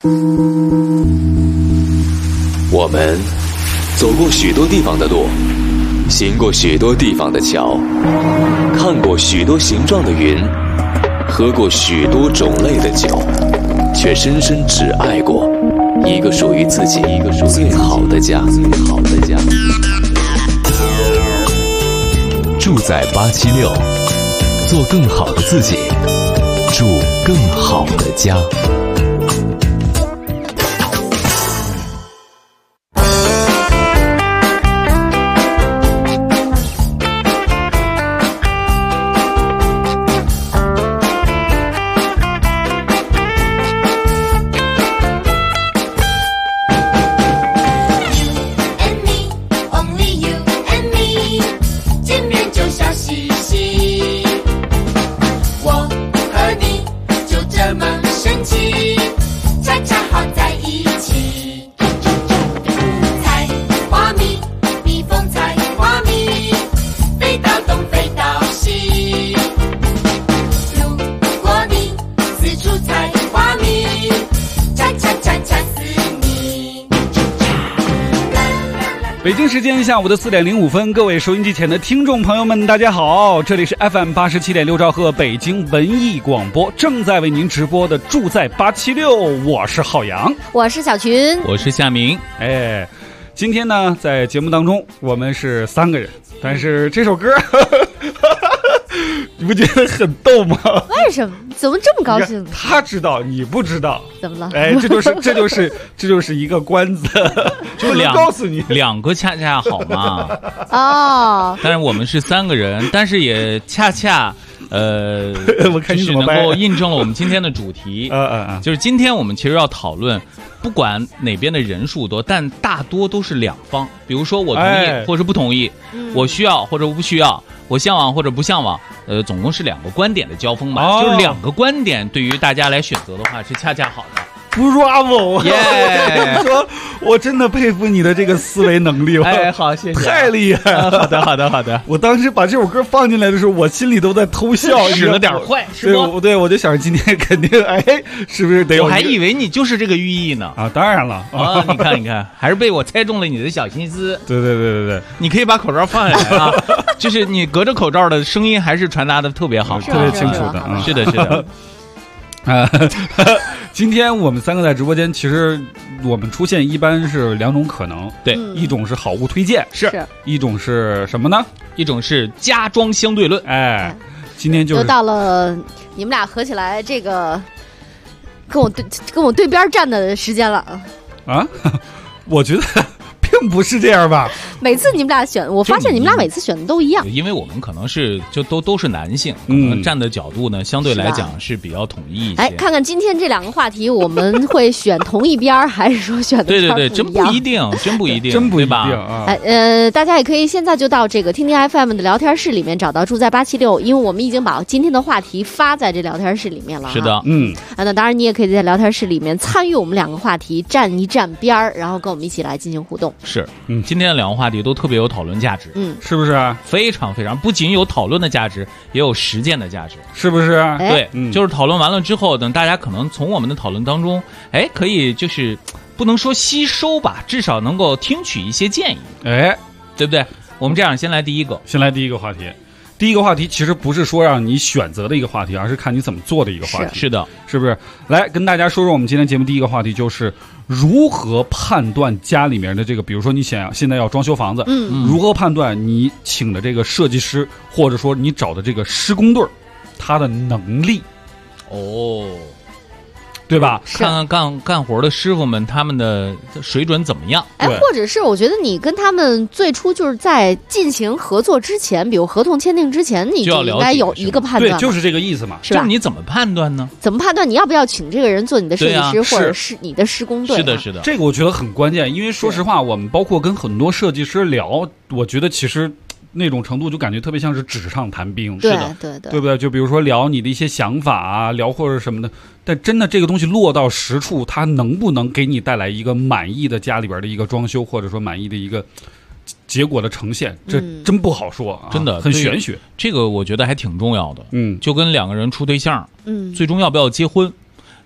我们走过许多地方的路，行过许多地方的桥，看过许多形状的云，喝过许多种类的酒，却深深只爱过一个属于自己最好的家。住在876，做更好的自己，住更好的家。 北京时间下午的4点05分，各位收音机前的听众朋友们，大家好，这里是 FM87.6兆赫北京文艺广播，正在为您直播的住在876，我是浩洋， 我是小群， 我是夏明。 今天呢，在节目当中我们是3个人，但是这首歌你不觉得很逗吗？ 为什么？怎么这么高兴？ 他知道，你不知道， 怎么了？ 这就是一个关子， 就告诉你两个恰恰好嘛。 哦， 但是我们是3个人，但是也恰恰我看你就是能够印证了我们今天的主题。就是今天我们其实要讨论，不管哪边的人数多，但大多都是两方。比如说我同意或者不同意，我需要或者不需要，我向往或者不向往，总共是2个观点的交锋嘛。就是2个观点对于大家来选择的话是恰恰好的。 Bravo！ 我说，我真的佩服你的这个思维能力。 好，谢谢， 太厉害了。 好的。 我当时把这首歌放进来的时候，我心里都在偷笑， 使了点坏，是不？ 对，我就想今天肯定，是不是得有？ 我还以为你就是这个寓意呢。 当然了啊！你看，还是被我猜中了你的小心思。 对， 你可以把口罩放下来啊，就是你隔着口罩的声音还是传达的特别好， 特别清楚的。 是的。 今天我们3个在直播间，其实我们出现一般是2种可能， 对， 一种是好物推荐， 是一种是什么呢？ 一种是家装相对论。 今天就是又到了你们俩合起来这个跟我对边站的时间了啊！我觉得并不是这样吧。 每次你们俩选，我发现你们俩每次选的都一样。 因为我们可能是就都是男性，可能站的角度呢，相对来讲是比较统一一些。 看看今天这2个话题，我们会选同一边还是说选的对，真不一定，对吧？ 大家也可以现在就到这个听听 FM 的聊天室里面找到住在876，因为我们已经把今天的话题发在这聊天室里面了。 是的， 那当然你也可以在聊天室里面参与我们2个话题，站一站边儿，然后跟我们一起来进行互动。 是，今天的2个话题都特别有讨论价值， 是不是？ 非常非常，不仅有讨论的价值，也有实践的价值， 是不是？ 对，就是讨论完了之后，等大家可能从我们的讨论当中，可以就是不能说吸收吧，至少能够听取一些建议，对不对？我们这样先来第一个话题。第一个话题其实不是说让你选择的一个话题，而是看你怎么做的一个话题。 是的， 是不是？来跟大家说说我们今天节目第一个话题，就是如何判断家里面的这个，比如说你现在要装修房子，如何判断你请的这个设计师，或者说你找的这个施工队他的能力，对吧？ 看看干活的师傅们他们的水准怎么样？ 或者是我觉得你跟他们最初就是在进行合作之前，比如合同签订之前，你就应该有一个判断。 对，就是这个意思嘛。 是吧？ 就是你怎么判断呢？ 怎么判断你要不要请这个人做你的设计师，或者是你的施工队？ 是的， 这个我觉得很关键，因为说实话，我们包括跟很多设计师聊，我觉得其实那种程度就感觉特别像是纸上谈兵。 对， 对不对？就比如说聊你的一些想法啊，聊或者什么的，但真的这个东西落到实处，它能不能给你带来一个满意的家里边的一个装修，或者说满意的一个结果的呈现，这真不好说啊， 真的很玄学。 这个我觉得还挺重要的。就跟2个人处对象，最终要不要结婚，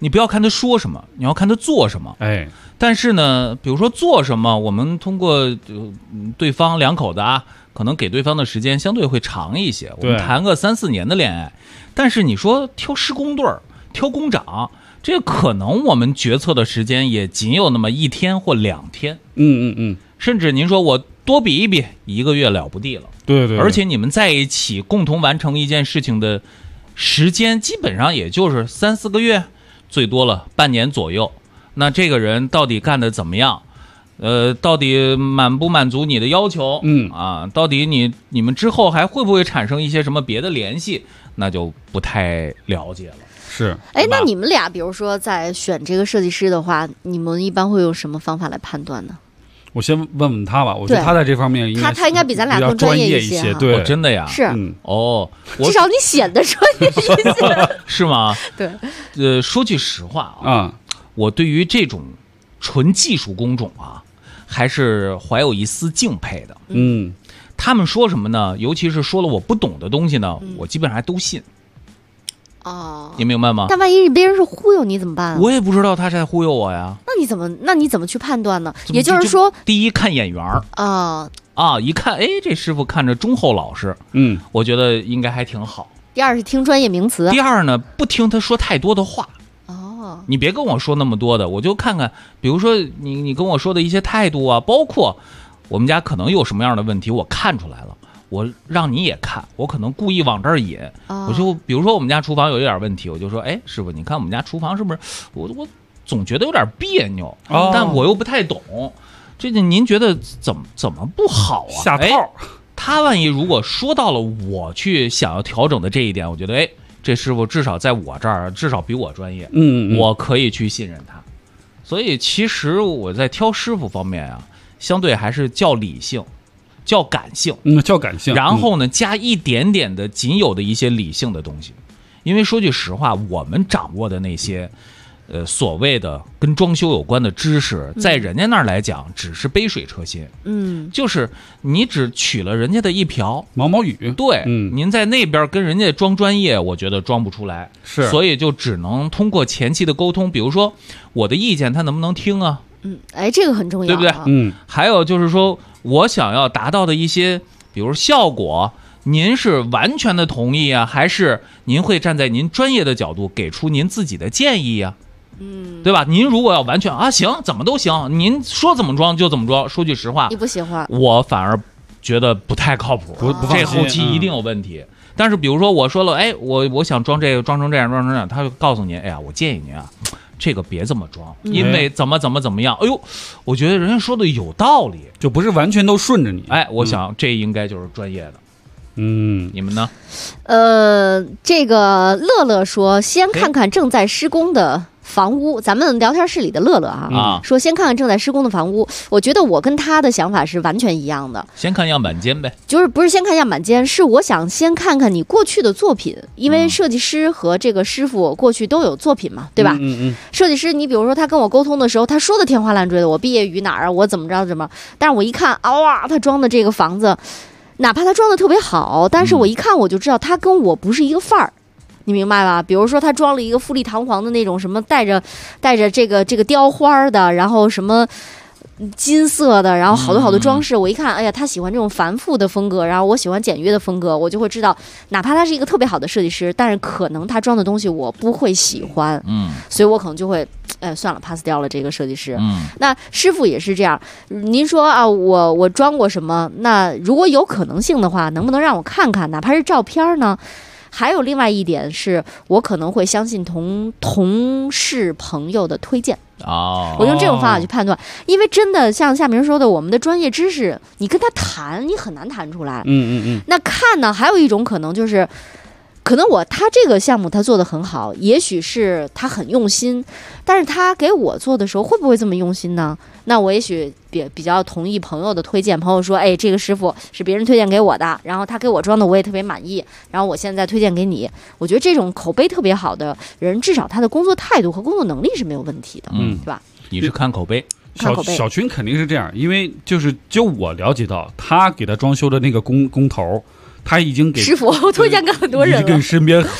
你不要看他说什么，你要看他做什么。 哎， 但是呢，比如说做什么，我们通过对方两口子啊，可能给对方的时间相对会长一些，我们谈个3-4年的恋爱。但是你说挑施工队儿、挑工长，这可能我们决策的时间也仅有那么1天或2天。甚至您说我多比一比，1个月了不地了。 对， 而且你们在一起共同完成一件事情的时间，基本上也就是3-4个月，最多了半年左右。那这个人到底干得怎么样？到底满不满足你的要求？到底你们之后还会不会产生一些什么别的联系？那就不太了解了。 是， 哎，那你们俩比如说在选这个设计师的话，你们一般会用什么方法来判断呢？ 我先问问他吧，我觉得他在这方面他应该比咱俩更专业一些。 对， 真的呀， 是至少你显得专业一些， 是吗？ 对， 说句实话啊，我对于这种纯技术工种啊，还是怀有一丝敬佩的。他们说什么呢？尤其是说了我不懂的东西呢，我基本上还都信。你明白吗？ 但万一别人是忽悠你怎么办？ 我也不知道他是在忽悠我呀。 那你怎么去判断呢？也就是说， 第一看眼缘一看，哎，这师傅看着忠厚老实，我觉得应该还挺好。 第二是听专业名词。 第二呢，不听他说太多的话。你别跟我说那么多的，我就看看，比如说你跟我说的一些态度啊，包括我们家可能有什么样的问题，我看出来了。我让你也看，我可能故意往这儿引。我就比如说我们家厨房有一点问题，我就说，哎，师傅，你看我们家厨房是不是我总觉得有点别扭，但我又不太懂，这您觉得怎么不好啊？ 下套。 他万一如果说到了我去想要调整的这一点，我觉得，哎，这师傅至少在我这儿至少比我专业，我可以去信任他。所以其实我在挑师傅方面啊，相对还是较理性。叫感性， 叫感性， 然后呢，加一点点的仅有的一些理性的东西，因为说句实话，我们掌握的那些，所谓的跟装修有关的知识，在人家那儿来讲，只是杯水车薪，就是你只取了人家的一瓢毛毛雨， 对，您在那边跟人家装专业，我觉得装不出来， 是， 所以就只能通过前期的沟通，比如说我的意见他能不能听啊？ 这个很重要， 对不对？还有就是说我想要达到的一些，比如效果，您是完全的同意啊，还是您会站在您专业的角度给出您自己的建议啊？对吧？您如果要完全行，怎么都行，您说怎么装就怎么装。说句实话， 你不喜欢， 我反而觉得不太靠谱，这后期一定有问题。但是比如说我说了，哎，我想装这个，装成这样，装成这样，他就告诉您，哎呀，我建议您啊。这个别这么装，因为怎么样？哎呦，我觉得人家说的有道理， 就不是完全都顺着你。 哎，我想这应该就是专业的。你们呢？ 这个乐乐说，先看看正在施工的房屋。咱们聊天室里的乐乐说先看看正在施工的房屋。我觉得我跟他的想法是完全一样的。 先看样板间呗， 就是不是先看样板间，是我想先看看你过去的作品，因为设计师和这个师傅过去都有作品嘛，对吧？设计师，你比如说他跟我沟通的时候，他说的天花乱坠的，我毕业于哪儿啊，我怎么着怎么，但是我一看哇，他装的这个房子，哪怕他装的特别好，但是我一看我就知道他跟我不是一个范儿。你明白吧？比如说他装了一个富丽堂皇的那种什么带着这个雕花的，然后什么金色的，然后好多装饰，我一看，哎呀，他喜欢这种繁复的风格，然后我喜欢简约的风格，我就会知道，哪怕他是一个特别好的设计师，但是可能他装的东西我不会喜欢，所以我可能就会，算了 ，pass 掉了这个设计师。那师傅也是这样，您说啊，我装过什么？那如果有可能性的话，能不能让我看看，哪怕是照片呢？还有另外一点是，我可能会相信同事朋友的推荐。我用这种方法去判断，因为真的像夏明说的，我们的专业知识，你跟他谈，你很难谈出来。那看呢，还有一种可能就是，可能他这个项目他做得很好，也许是他很用心，但是他给我做的时候会不会这么用心呢？那我也许比较同意朋友的推荐，朋友说，哎，这个师傅是别人推荐给我的，然后他给我装的我也特别满意，然后我现在推荐给你。我觉得这种口碑特别好的人，至少他的工作态度和工作能力是没有问题的，对吧？ 你是看口碑。 小群肯定是这样，因为就我了解到，他给他装修的那个工头，他已经给师傅推荐给很多人了， 已经跟身边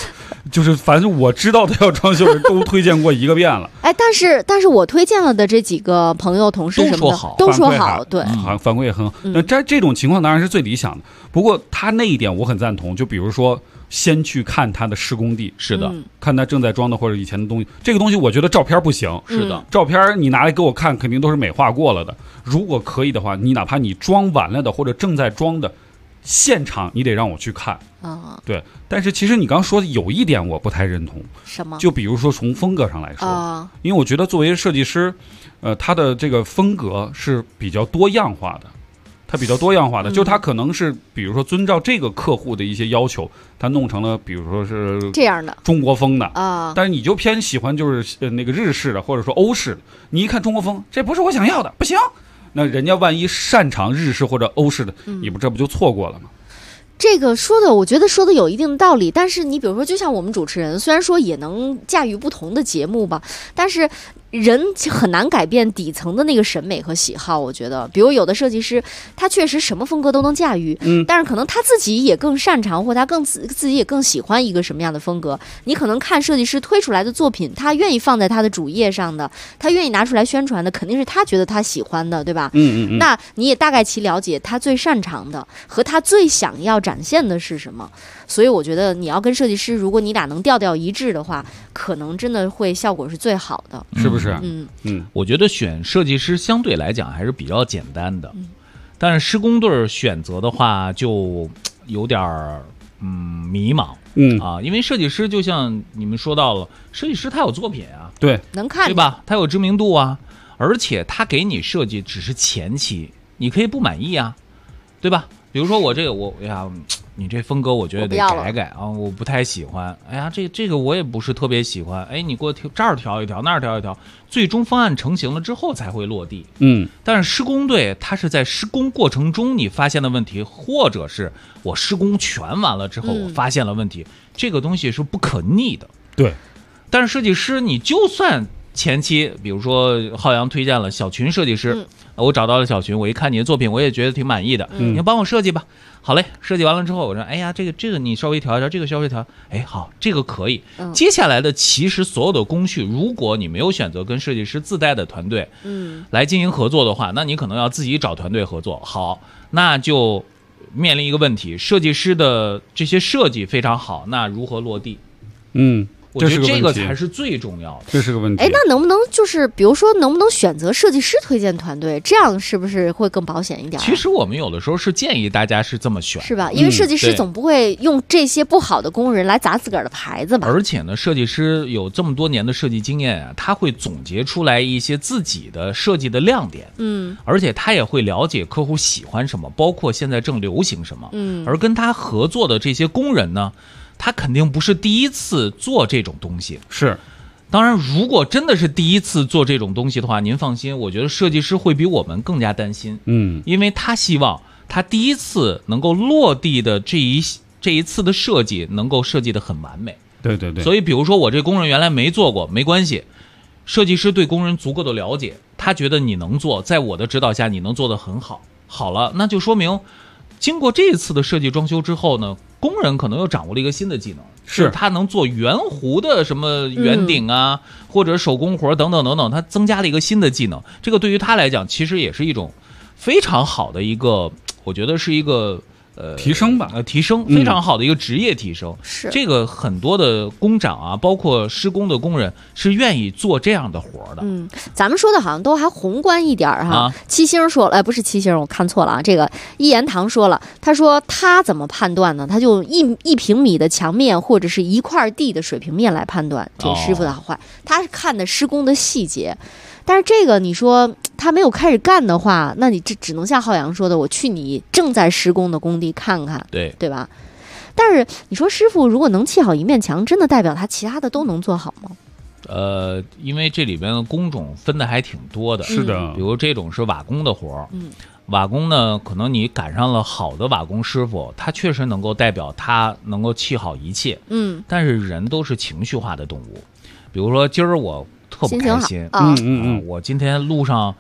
就是反正我知道的要装修人都推荐过1个遍了。 哎，但是我推荐了的这几个朋友同事什么的都说好，对， 反馈也很好。那这种情况当然是最理想的。不过他那一点我很赞同，就比如说先去看他的施工地， 是的， 看他正在装的或者以前的东西。这个东西我觉得照片不行， 是的， 照片你拿来给我看，肯定都是美化过了的。如果可以的话，你哪怕你装完了的或者正在装的现场，你得让我去看啊。对，但是其实你刚刚说的有一点我不太认同， 什么？ 就比如说从风格上来说，因为我觉得作为设计师，他的这个风格是比较多样化的。它比较多样化的，就它可能是比如说遵照这个客户的一些要求，它弄成了比如说是这样的中国风的啊， 但是你就偏喜欢就是那个日式的或者说欧式的，你一看中国风，这不是我想要的，不行。那人家万一擅长日式或者欧式的，这不就错过了吗？ 这个我觉得说的有一定的道理，但是你比如说，就像我们主持人，虽然说也能驾驭不同的节目吧，但是人很难改变底层的那个审美和喜好。我觉得，比如有的设计师，他确实什么风格都能驾驭，但是可能他自己也更擅长，或他自己也更喜欢一个什么样的风格。你可能看设计师推出来的作品，他愿意放在他的主页上的，他愿意拿出来宣传的，肯定是他觉得他喜欢的，对吧？那你也大概其了解他最擅长的和他最想要展现的是什么。所以我觉得你要跟设计师，如果你俩能调调一致的话，可能真的会效果是最好的， 是不是？ 我觉得选设计师相对来讲还是比较简单的，但是施工队选择的话就有点迷茫，因为设计师就像你们说到了，设计师他有作品啊， 对， 能看对吧？他有知名度啊，而且他给你设计只是前期，你可以不满意啊，对吧？比如说我这个你这风格我觉得得改改啊，我不太喜欢。哎呀，这个我也不是特别喜欢。哎，你给我这儿调一调，那儿调一调，最终方案成型了之后才会落地。但是施工队它是在施工过程中你发现的问题，或者是我施工全完了之后我发现了问题，这个东西是不可逆的。 对。 但是设计师你就算前期，比如说浩洋推荐了小群设计师，我找到了小群，我一看你的作品，我也觉得挺满意的，你帮我设计吧。好嘞，设计完了之后，我说，哎呀，这个你稍微调一调，这个稍微调，哎，好，这个可以。接下来的其实所有的工序，如果你没有选择跟设计师自带的团队，来进行合作的话，那你可能要自己找团队合作。好，那就面临一个问题，设计师的这些设计非常好，那如何落地？我觉得这个才是最重要的， 这是个问题。 哎，那能不能就是比如说，能不能选择设计师推荐团队？这样是不是会更保险一点？ 其实我们有的时候是建议大家是这么选， 是吧？因为设计师总不会用这些不好的工人来砸自个儿的牌子吧？ 而且呢，设计师有这么多年的设计经验啊，他会总结出来一些自己的设计的亮点，而且他也会了解客户喜欢什么，包括现在正流行什么，而跟他合作的这些工人呢，他肯定不是第一次做这种东西。 是， 当然如果真的是第一次做这种东西的话，您放心，我觉得设计师会比我们更加担心，因为他希望他第一次能够落地的这一次的设计能够设计得很完美。 对对对。 所以比如说我这工人原来没做过，没关系，设计师对工人足够的了解，他觉得你能做，在我的指导下你能做得很好，好了，那就说明经过这一次的设计装修之后呢，工人可能又掌握了一个新的技能， 是他能做圆弧的什么圆顶啊，或者手工活等等等等，他增加了一个新的技能。这个对于他来讲，其实也是一种非常好的一个，我觉得是一个提升吧， 提升非常好的一个职业提升。 是这个很多的工长啊，包括施工的工人是愿意做这样的活的。 咱们说的好像都还宏观一点哈。七星说了，不是七星，我看错了啊。这个一言堂说了，他说他怎么判断呢？他就一平米的墙面或者是一块地的水平面来判断这师傅的好坏。他是看的施工的细节。但是这个你说他没有开始干的话，那你这只能像浩洋说的，我去你正在施工的工地看看，对吧？但是你说师傅如果能砌好一面墙，真的代表他其他的都能做好吗？ 因为这里边的工种分的还挺多的， 是的， 比如这种是瓦工的活，瓦工呢，可能你赶上了好的瓦工师傅，他确实能够代表他能够砌好一切，但是人都是情绪化的动物，比如说今儿我特不开心，我今天路上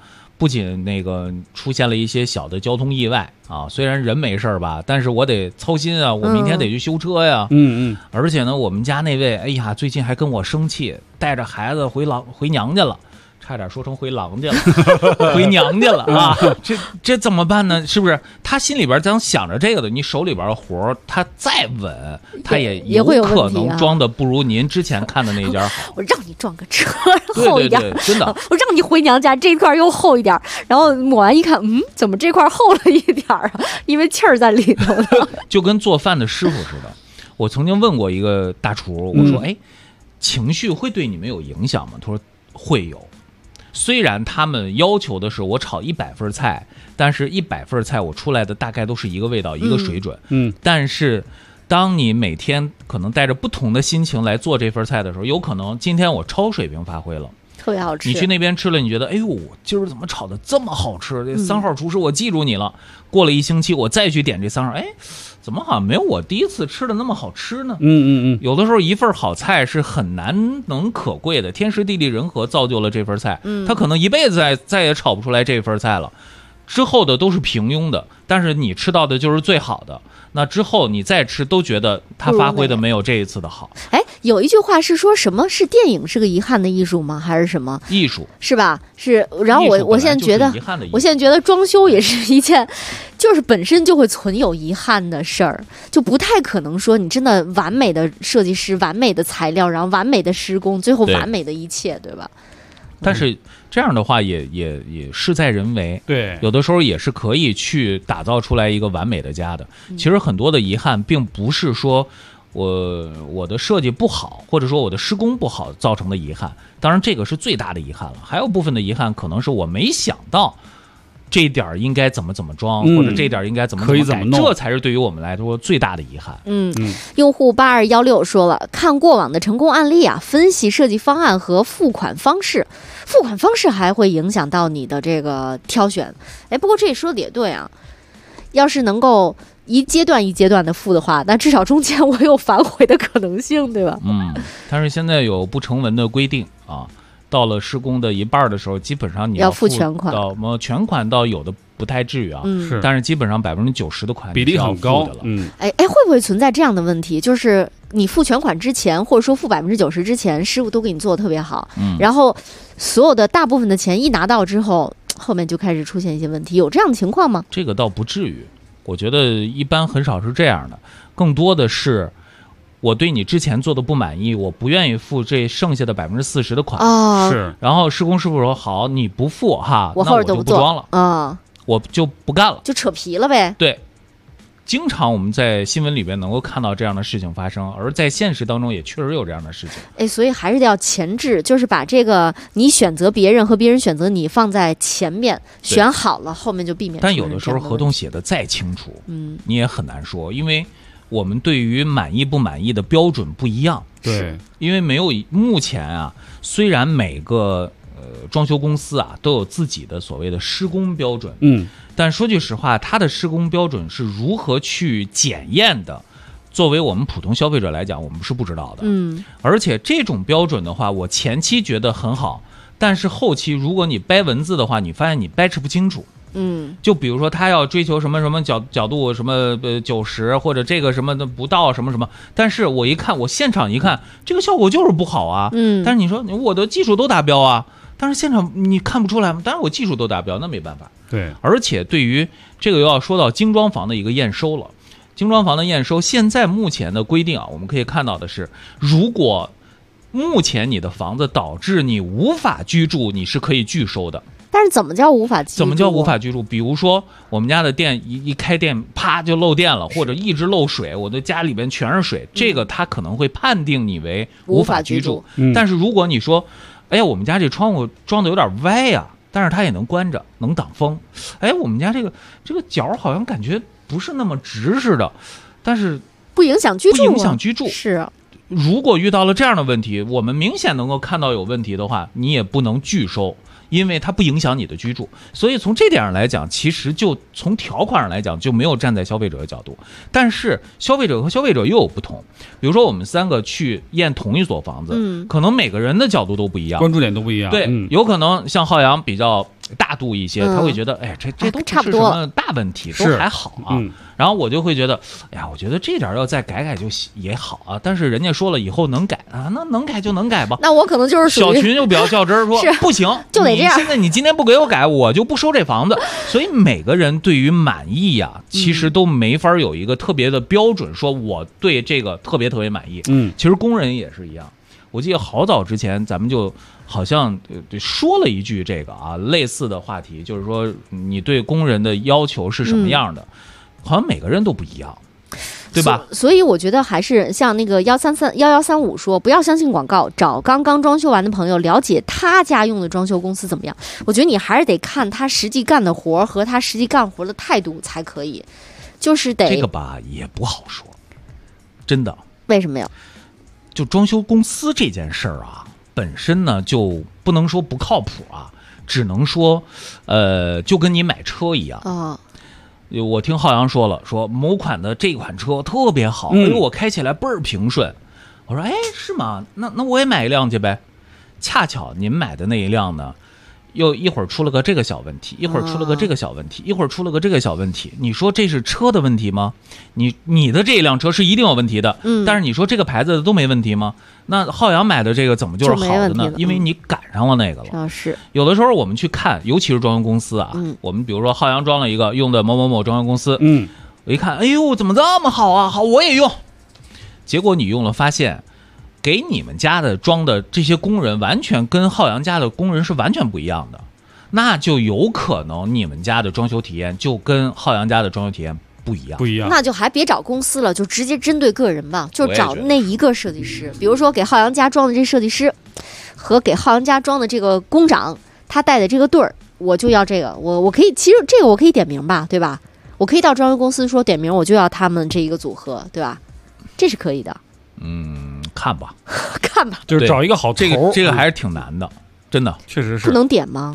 不仅那个出现了一些小的交通意外啊，虽然人没事吧，但是我得操心啊，我明天得去修车呀。而且呢，我们家那位，哎呀，最近还跟我生气，带着孩子回娘家了。差点说成回郎家了，回娘家了啊！这怎么办呢？是不是他心里边咱想着这个的？你手里边的活他再稳，他也有可能装的不如您之前看的那家好。 我让你装个车厚一点， 对，真的。 我让你回娘家这块又厚一点，然后抹完一看，怎么这块厚了一点啊？因为气儿在里头呢。 就跟做饭的师傅似的。我曾经问过一个大厨，我说：“哎，情绪会对你们有影响吗？”他说：“会有。”虽然他们要求的是我炒100份菜，但是100份菜我出来的大概都是一个味道，一个水准。但是当你每天可能带着不同的心情来做这份菜的时候，有可能今天我超水平发挥了， 特别好吃。 你去那边吃了，你觉得哎呦，今儿怎么炒的这么好吃？这3号厨师我记住你了。过了1星期，我再去点这3号，哎，怎么好像没有我第一次吃的那么好吃呢？有的时候一份好菜是很难能可贵的，天时地利人和造就了这份菜。他可能一辈子再也炒不出来这份菜了，之后的都是平庸的，但是你吃到的就是最好的。那之后你再吃都觉得他发挥的没有这一次的好。 哎，有一句话是说什么是电影是个遗憾的艺术吗？还是什么艺术？ 是吧？是。然后我现在觉得装修也是一件，就是本身就会存有遗憾的事儿，就不太可能说你真的完美的设计师、完美的材料，然后完美的施工，最后完美的一切，对吧？ 但是这样的话也事在人为， 对， 有的时候也是可以去打造出来一个完美的家的。其实很多的遗憾并不是说我的设计不好，或者说我的施工不好造成的遗憾，当然这个是最大的遗憾了。还有部分的遗憾可能是我没想到这点应该怎么装，或者这点应该怎么改，这才是对于我们来说最大的遗憾。 用户8216说了，看过往的成功案例啊，分析设计方案和付款方式还会影响到你的这个挑选。哎，不过这说的也对啊，要是能够一阶段一阶段的付的话，那至少中间我有反悔的可能性，对吧？ 但是现在有不成文的规定啊。到了施工的一半的时候，基本上你要付全款， 全款到有的不太至于啊，但是基本上90%的款比例很高的了。 哎，会不会存在这样的问题？就是你付全款之前，或者说付90%之前，师傅都给你做的特别好，然后所有的大部分的钱一拿到之后，后面就开始出现一些问题，有这样的情况吗？ 这个倒不至于，我觉得一般很少是这样的，更多的是。我对你之前做的不满意，我不愿意付这剩下的40%的款。 是。 然后施工师傅说：“好，你不付哈， 我后边就不装了。我就不干了， 就扯皮了呗。” 对，经常我们在新闻里边能够看到这样的事情发生，而在现实当中也确实有这样的事情。 哎，所以还是要前置，就是把这个你选择别人和别人选择你放在前面，选好了，后面就避免。 但有的时候合同写的再清楚，你也很难说，因为。我们对于满意不满意的标准不一样， 对， 因为没有目前啊，虽然每个装修公司啊都有自己的所谓的施工标准，但说句实话，它的施工标准是如何去检验的，作为我们普通消费者来讲，我们是不知道的，而且这种标准的话，我前期觉得很好，但是后期如果你掰文字的话，你发现你掰扯不清楚。就比如说他要追求什么角度什么90或者这个什么的不到什么，但是我一看我现场一看这个效果就是不好啊，但是你说我的技术都达标啊，但是现场你看不出来吗？当然我技术都达标，那没办法。 对， 而且对于这个又要说到精装房的一个验收了，精装房的验收现在目前的规定啊，我们可以看到的是，如果目前你的房子导致你无法居住，你是可以拒收的。 但是怎么叫无法居住？ 怎么叫无法居住？比如说我们家的电一开电，啪就漏电了，或者一直漏水，我的家里边全是水，这个他可能会判定你为无法居住。但是如果你说，哎呀，我们家这窗户装的有点歪呀，但是它也能关着，能挡风。哎，我们家这个角好像感觉不是那么直似的，但是不影响居住。 不影响居住是。 如果遇到了这样的问题，我们明显能够看到有问题的话，你也不能拒收。因为它不影响你的居住，所以从这点上来讲，其实就从条款上来讲就没有站在消费者的角度。但是消费者和消费者又有不同，比如说我们3个去验同一所房子，可能每个人的角度都不一样， 关注点都不一样。 对，有可能像浩洋比较大度一些，他会觉得哎，这都差不多什么大问题，都还好啊。然后我就会觉得，哎呀，我觉得这点要再改就也好啊。但是人家说了以后能改啊，那能改就能改吧。 那我可能就是小群就比较较真儿，说不行， 就得这样。 现在你今天不给我改，我就不收这房子。所以每个人对于满意呀，其实都没法有一个特别的标准，说我对这个特别满意。其实工人也是一样。我记得好早之前，咱们就好像说了一句这个啊类似的话题，就是说你对工人的要求是什么样的，好像每个人都不一样，对吧？ 所以我觉得还是像那个1135说，不要相信广告，找刚刚装修完的朋友了解他家用的装修公司怎么样。我觉得你还是得看他实际干的活和他实际干活的态度才可以，就是得这个吧也不好说，真的。 为什么呀？ 就装修公司这件事儿啊，本身呢就不能说不靠谱啊，只能说，就跟你买车一样啊。我听浩洋说了，说某款的这款车特别好，因为我开起来倍儿平顺。我说，哎，是吗？那我也买一辆去呗。恰巧您买的那一辆呢，又一会儿出了个这个小问题，一会儿出了个这个小问题，一会儿出了个这个小问题。你说这是车的问题吗？你的这一辆车是一定有问题的，但是你说这个牌子的都没问题吗？那浩洋买的这个怎么就是好的呢？因为你赶上了那个了。 是有的时候我们去看，尤其是装修公司啊，我们比如说浩洋装了一个用的某某某装修公司，我一看，哎呦，怎么这么好啊？好，我也用。结果你用了，发现给你们家的装的这些工人完全跟浩洋家的工人是完全不一样的，那就有可能你们家的装修体验就跟浩洋家的装修体验不一样， 那就还别找公司了，就直接针对个人吧，就找那一个设计师。比如说给浩洋家装的这设计师和给浩洋家装的这个工长，他带的这个队儿，我就要这个。我可以，其实这个我可以点名吧，对吧？我可以到装修公司说点名，我就要他们这一个组合，对吧？这是可以的。 看吧， 看吧， 就是找一个好头。 这个还是挺难的，真的， 确实是。 不能点吗？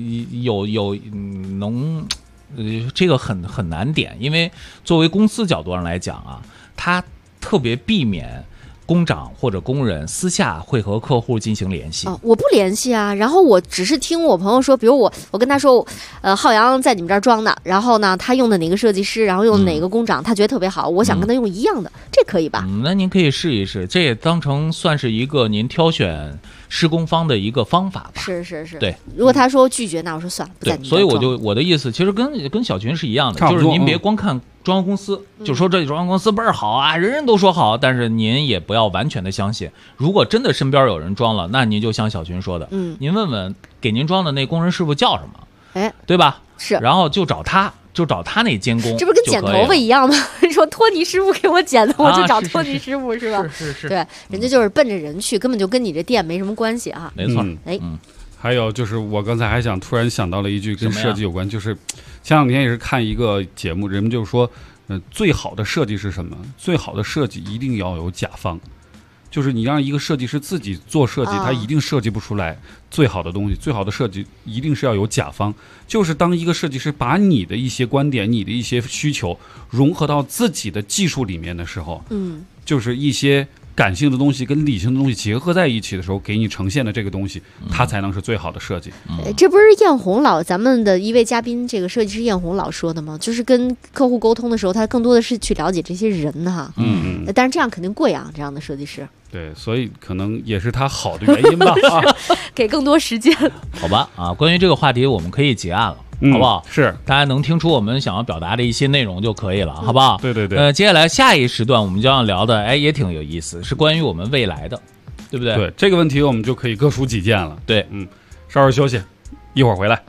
能。这个很难点，因为作为公司角度上来讲啊，他特别避免工长或者工人私下会和客户进行联系。 我不联系啊，然后我只是听我朋友说，比如我跟他说，浩洋在你们这儿装的，然后呢，他用的哪个设计师，然后用哪个工长，他觉得特别好，我想跟他用一样的，这可以吧？ 那您可以试一试，这也当成算是一个您挑选施工方的一个方法吧。 是， 对。 如果他说拒绝，那我说算了，不在你们这儿装。 所以我的意思，其实跟小群是一样的，就是您别光看装修公司，就说这装修公司倍儿好啊，人人都说好，但是您也不要完全的相信。如果真的身边有人装了，那您就像小群说的，您问问给您装的那工人师傅叫什么，对吧？ 是， 然后就找他那监工， 这不是跟剪头发一样吗？说托尼师傅给我剪的，我就找托尼师傅，是吧？ 是， 对，人家就是奔着人去，根本就跟你这店没什么关系啊。 没错， 还有就是我刚才还突然想到了一句跟设计有关，就是前两天也是看一个节目，人们就说，最好的设计是什么？最好的设计一定要有甲方。就是你让一个设计师自己做设计，他一定设计不出来最好的东西。最好的设计一定是要有甲方，就是当一个设计师把你的一些观点、你的一些需求融合到自己的技术里面的时候，就是一些感性的东西跟理性的东西结合在一起的时候，给你呈现的这个东西，它才能是最好的设计。 这不是艳红咱们的一位嘉宾，这个设计师艳红老说的吗？就是跟客户沟通的时候，他更多的是去了解这些人哈。但是这样肯定贵啊，这样的设计师。 对，所以可能也是他好的原因吧。 给更多时间。 好吧，关于这个话题，我们可以结案了。好不好？ 是， 大家能听出我们想要表达的一些内容就可以了，好不好？ 对。 接下来下一时段我们就要聊的，也挺有意思，是关于我们未来的，对不对？ 对，这个问题我们就可以各抒己见了。 对， 稍事休息，一会儿回来。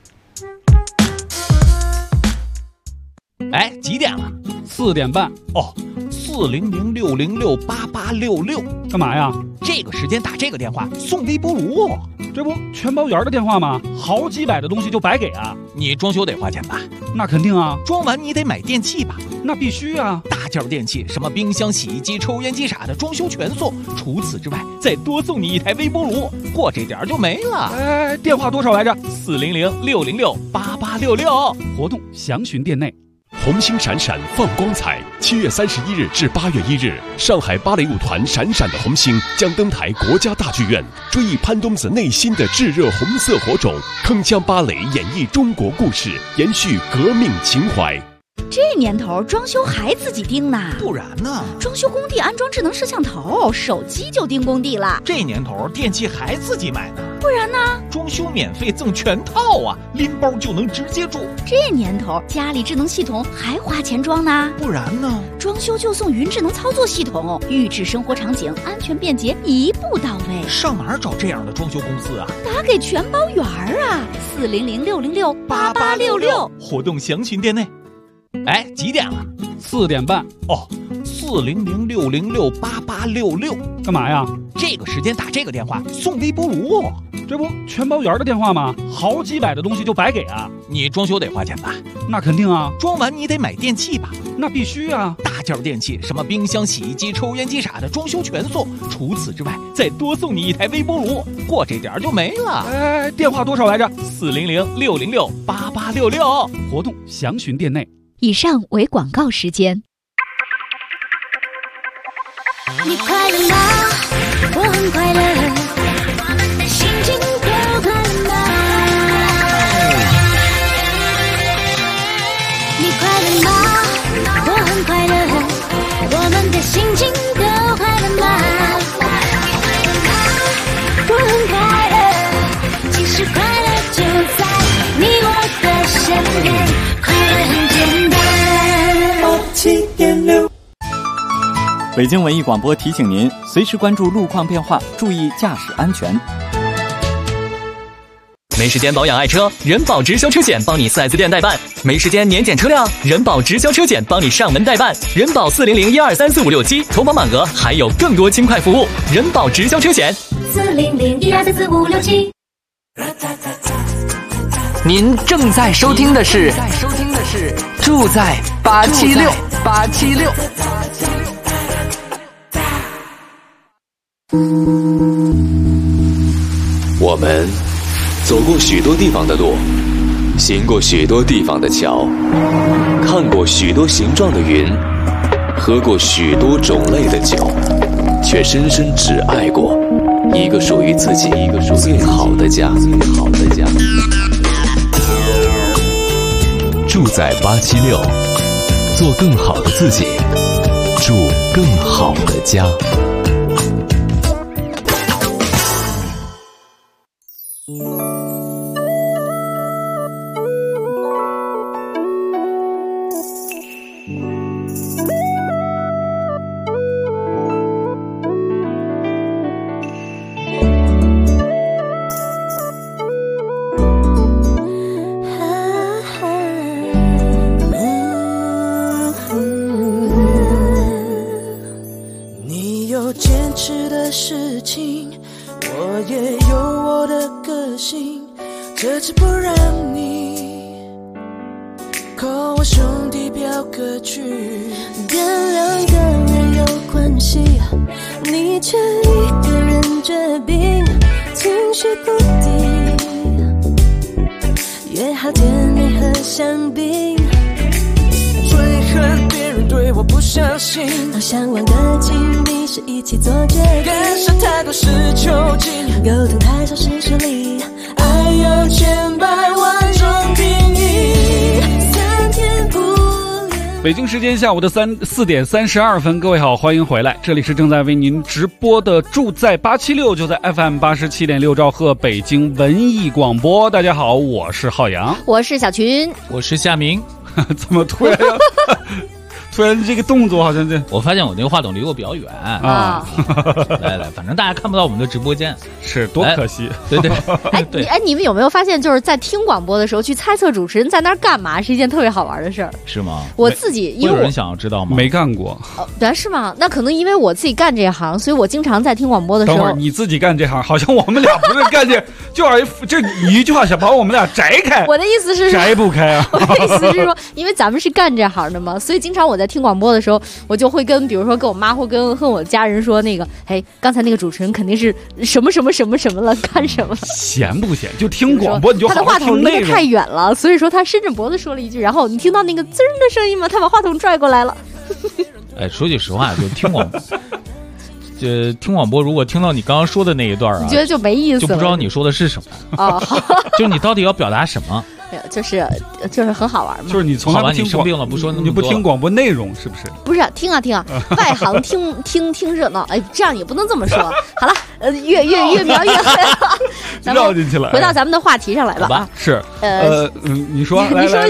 几点了 ？4点半。 哦，400-606-8866， 干嘛呀？ 这个时间打这个电话送微波炉， 这不全包圆的电话吗？好几百的东西就白给啊！ 你装修得花钱吧？ 那肯定啊！ 装完你得买电器吧？ 那必须啊！ 大件电器，什么冰箱、洗衣机、抽烟机啥的，装修全送。除此之外，再多送你一台微波炉，过这点就没了。 电话多少来着？ 400-606-8866， 活动详询店内。 红星闪闪放光彩。7月31日至8月1日，上海芭蕾舞团闪闪的红星将登台国家大剧院，追忆潘冬子内心的炙热红色火种，铿锵芭蕾演绎中国故事，延续革命情怀。 这年头装修还自己盯呢？ 不然呢？ 装修工地安装智能摄像头，手机就盯工地了。 这年头电器还自己买呢？ 不然呢？ 装修免费赠全套啊，拎包就能直接住。 这年头家里智能系统还花钱装呢？ 不然呢？ 装修就送云智能操作系统，预制生活场景，安全便捷，一步到位。 上哪儿找这样的装修公司啊？ 打给全包圆啊，400-606-8866， 活动详询店内。哎，几点了 ？4点半。 哦，400-606-8866。 干嘛呀？ 这个时间打这个电话送微波炉， 这不全包圆的电话吗？好几百的东西就白给啊！ 你装修得花钱吧？ 那肯定啊。 装完你得买电器吧？ 那必须啊。 大件电器，什么冰箱、洗衣机、抽烟机啥的，装修全送。除此之外，再多送你一台微波炉，过这点就没了。 哎，电话多少来着 ？400-606-8866。 活动详询店内。 以上为广告时间。 你快乐吗？我很快乐，我们的心情都快乐吗？你快乐吗？我很快乐，我们的心情都快乐吗？我很快乐，其实快乐就在你我的身边，快乐很简单。7.6 北京文艺广播提醒您，随时关注路况变化，注意驾驶安全。 没时间保养爱车，人保直销车险帮你 4S 店代办；没时间年检车辆，人保直销车险帮你上门代办。人保400-1234567，投保满额还有更多轻快服务。人保直销车险 400-1234567。 您正在收听的是住在876。 我们走过许多地方的路，行过许多地方的桥，看过许多形状的云，喝过许多种类的酒，却深深只爱过一个属于自己最好的家。住在876，做更好的自己，住更好的家。 你有坚持的事情，我也有我的个性，这次不让你扣我兄弟表哥去， 跟两个人有关系，你却一个人决定，情绪不定，约好甜蜜和香槟， 最恨别人对我不小心， 好向往的亲密是一起做决定， 干涉太多是囚禁， 沟通太少是疏离， 爱有千百万种定义， 三天不北京时间下午的4点32分，各位好，欢迎回来，这里是正在为您直播的住在876，就在 FM 87.6兆赫北京文艺广播。大家好，我是浩洋， 我是小群， 我是夏明。 怎么突然突然这个动作好像这， 我发现我那个话筒离我比较远啊。来，反正大家看不到我们的直播间， 是多可惜。 对， 你们有没有发现，就是在听广播的时候去猜测主持人在那儿干嘛，是一件特别好玩的事儿？ 是吗？ 我自己因为有人想要知道吗？ 没干过。 对，是吗？那可能因为我自己干这行，所以我经常在听广播的时候。 等会儿你自己干这行，好像我们俩不是干这，就你一句话想把我们俩摘开。 我的意思是摘不开啊。 我的意思是说，因为咱们是干这行的嘛，所以经常我在在听广播的时候，我就会比如说跟我妈或跟我家人说那个，哎，刚才那个主持人肯定是什么什么什么什么了，干什么了？ 闲不闲？就听广播你就好好他的话筒离得听内容太远了，所以说他伸着脖子说了一句，然后你听到那个滋的声音吗？他把话筒拽过来了。 哎，说句实话，就听广播。听广播，如果听到你刚刚说的那一段啊， 你觉得就没意思了， 就不知道你说的是什么哦， 就你到底要表达什么？ 就是很好玩嘛。 就是你从来不听你生病了不说那么多， 你不听广播内容是不是？ 不是，听啊，外行听热闹。哎，这样也不能这么说。好了，越描越黑了， 绕进去了。 回到咱们的话题上来了啊。 是你说，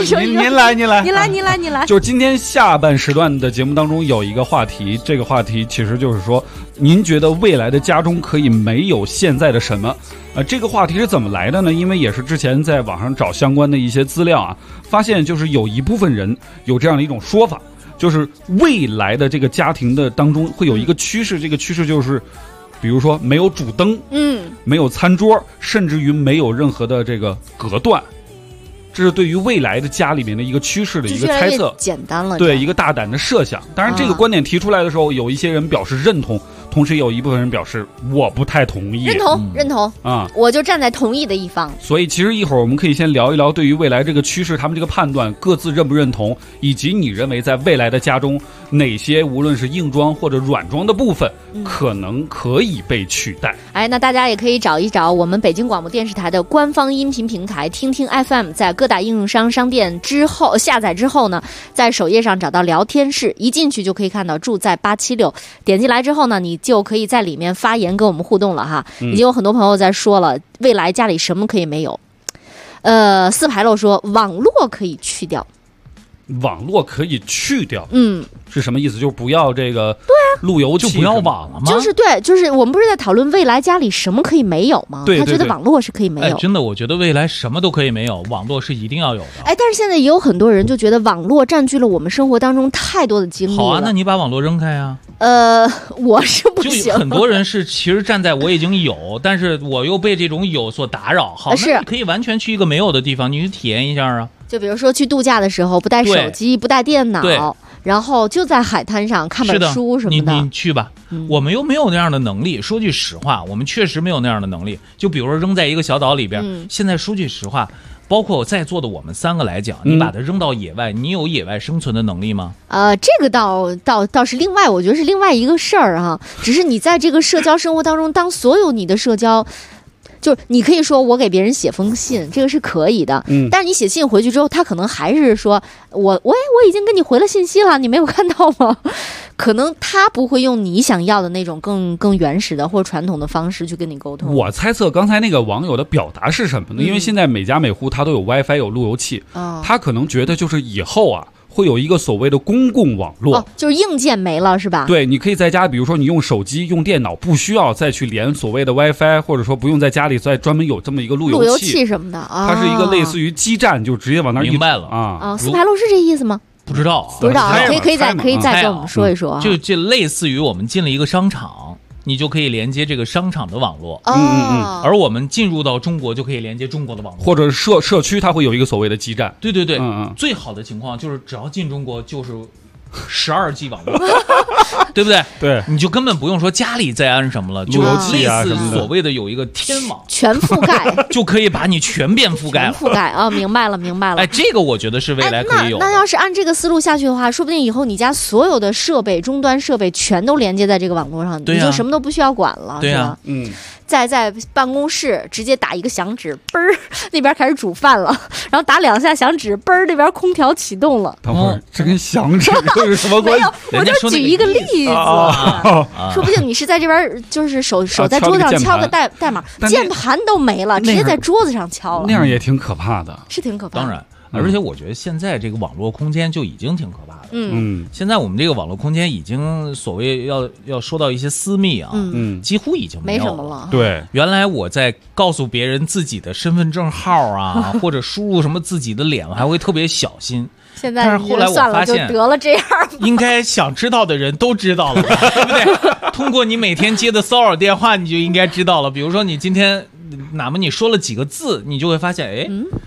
你来。 就是今天下半时段的节目当中有一个话题，这个话题其实就是说，您觉得未来的家中可以没有现在的什么？这个话题是怎么来的呢？因为也是之前在网上找相关的一些资料啊，发现就是有一部分人有这样的一种说法，就是未来的这个家庭的当中会有一个趋势，这个趋势就是比如说没有主灯，没有餐桌，甚至于没有任何的这个隔断。这是对于未来的家里面的一个趋势的一个猜测， 简单了， 对一个大胆的设想。当然，这个观点提出来的时候，有一些人表示认同，同时有一部分人表示我不太同意。 认同啊，我就站在同意的一方。 所以，其实一会儿我们可以先聊一聊对于未来这个趋势，他们这个判断各自认不认同，以及你认为在未来的家中哪些无论是硬装或者软装的部分，可能可以被取代。 哎，那大家也可以找一找我们北京广播电视台的官方音频平台听听 FM， 在各大应用商店之后下载之后呢，在首页上找到聊天室，一进去就可以看到住在876，点进来之后呢，你就可以在里面发言跟我们互动了哈。已经有很多朋友在说了，未来家里什么可以没有？四牌楼说网络可以去掉。 网络可以去掉，是什么意思？就是不要这个路由器， 就不要网了吗？ 就是我们不是在讨论未来家里什么可以没有吗？ 对， 他觉得网络是可以没有。 真的，我觉得未来什么都可以没有，网络是一定要有的。 但是现在也有很多人就觉得网络占据了我们生活当中太多的精力了。 好啊，那你把网络扔开啊。 我是不行。 就很多人是其实站在我已经有，但是我又被这种有所打扰。好，那你可以完全去一个没有的地方，你去体验一下啊。 就比如说去度假的时候，不带手机，不带电脑，然后就在海滩上看本书什么的。 你去吧，我们又没有那样的能力。说句实话，我们确实没有那样的能力。就比如说扔在一个小岛里边，现在说句实话，包括在座的我们3个来讲，你把它扔到野外，你有野外生存的能力吗？ 这个倒是另外，我觉得是另外一个事儿哈。只是你在这个社交生活当中，当所有你的社交。就是你可以说我给别人写封信，这个是可以的，但是你写信回去之后，他可能还是说我已经跟你回了信息了，你没有看到吗？可能他不会用你想要的那种更原始的或者传统的方式去跟你沟通。 我猜测刚才那个网友的表达是什么呢？因为现在每家每户他都有 WiFi 有路由器，他可能觉得就是以后啊。会有一个所谓的公共网络， 就是硬件没了是吧？ 对，你可以在家，比如说你用手机、用电脑，不需要再去连所谓的 WiFi， 或者说不用在家里再专门有这么一个路由器什么的。 它是一个类似于基站，就直接往那儿明白了啊。 四牌楼是这意思吗？ 不知道， 可以再跟我们说一说啊。 就类似于我们进了一个商场。你就可以连接这个商场的网络，而我们进入到中国就可以连接中国的网络， 或者社区它会有一个所谓的基站。 对，最好的情况就是只要进中国就是12G 网络，对不对？ 对， 你就根本不用说家里再安什么了，就类似所谓的有一个天网全覆盖， 就可以把你全面覆盖了。 覆盖啊，明白了。 哎，这个我觉得是未来可以有。 那要是按这个思路下去的话，说不定以后你家所有的设备、终端设备全都连接在这个网络上，你就什么都不需要管了， 对啊， 在办公室直接打一个响指，嘣儿那边开始煮饭了，然后打2下响指，嘣儿那边空调启动了。 等会儿这跟响指又是什么关系？ 没有，我就举一个例子，说不定你是在这边就是手在桌子上敲个代码，键盘都没了，直接在桌子上敲了， 那样也挺可怕的， 是挺可怕的。 当然。而且我觉得现在这个网络空间就已经挺可怕的。现在我们这个网络空间已经所谓要说到一些私密啊，几乎已经没什么了。 对， 原来我在告诉别人自己的身份证号啊，或者输入什么自己的脸，我还会特别小心。 现在但是后来我发现， 得了这样， 应该想知道的人都知道了，对不对？通过你每天接的骚扰电话，你就应该知道了。比如说你今天哪怕你说了几个字，你就会发现，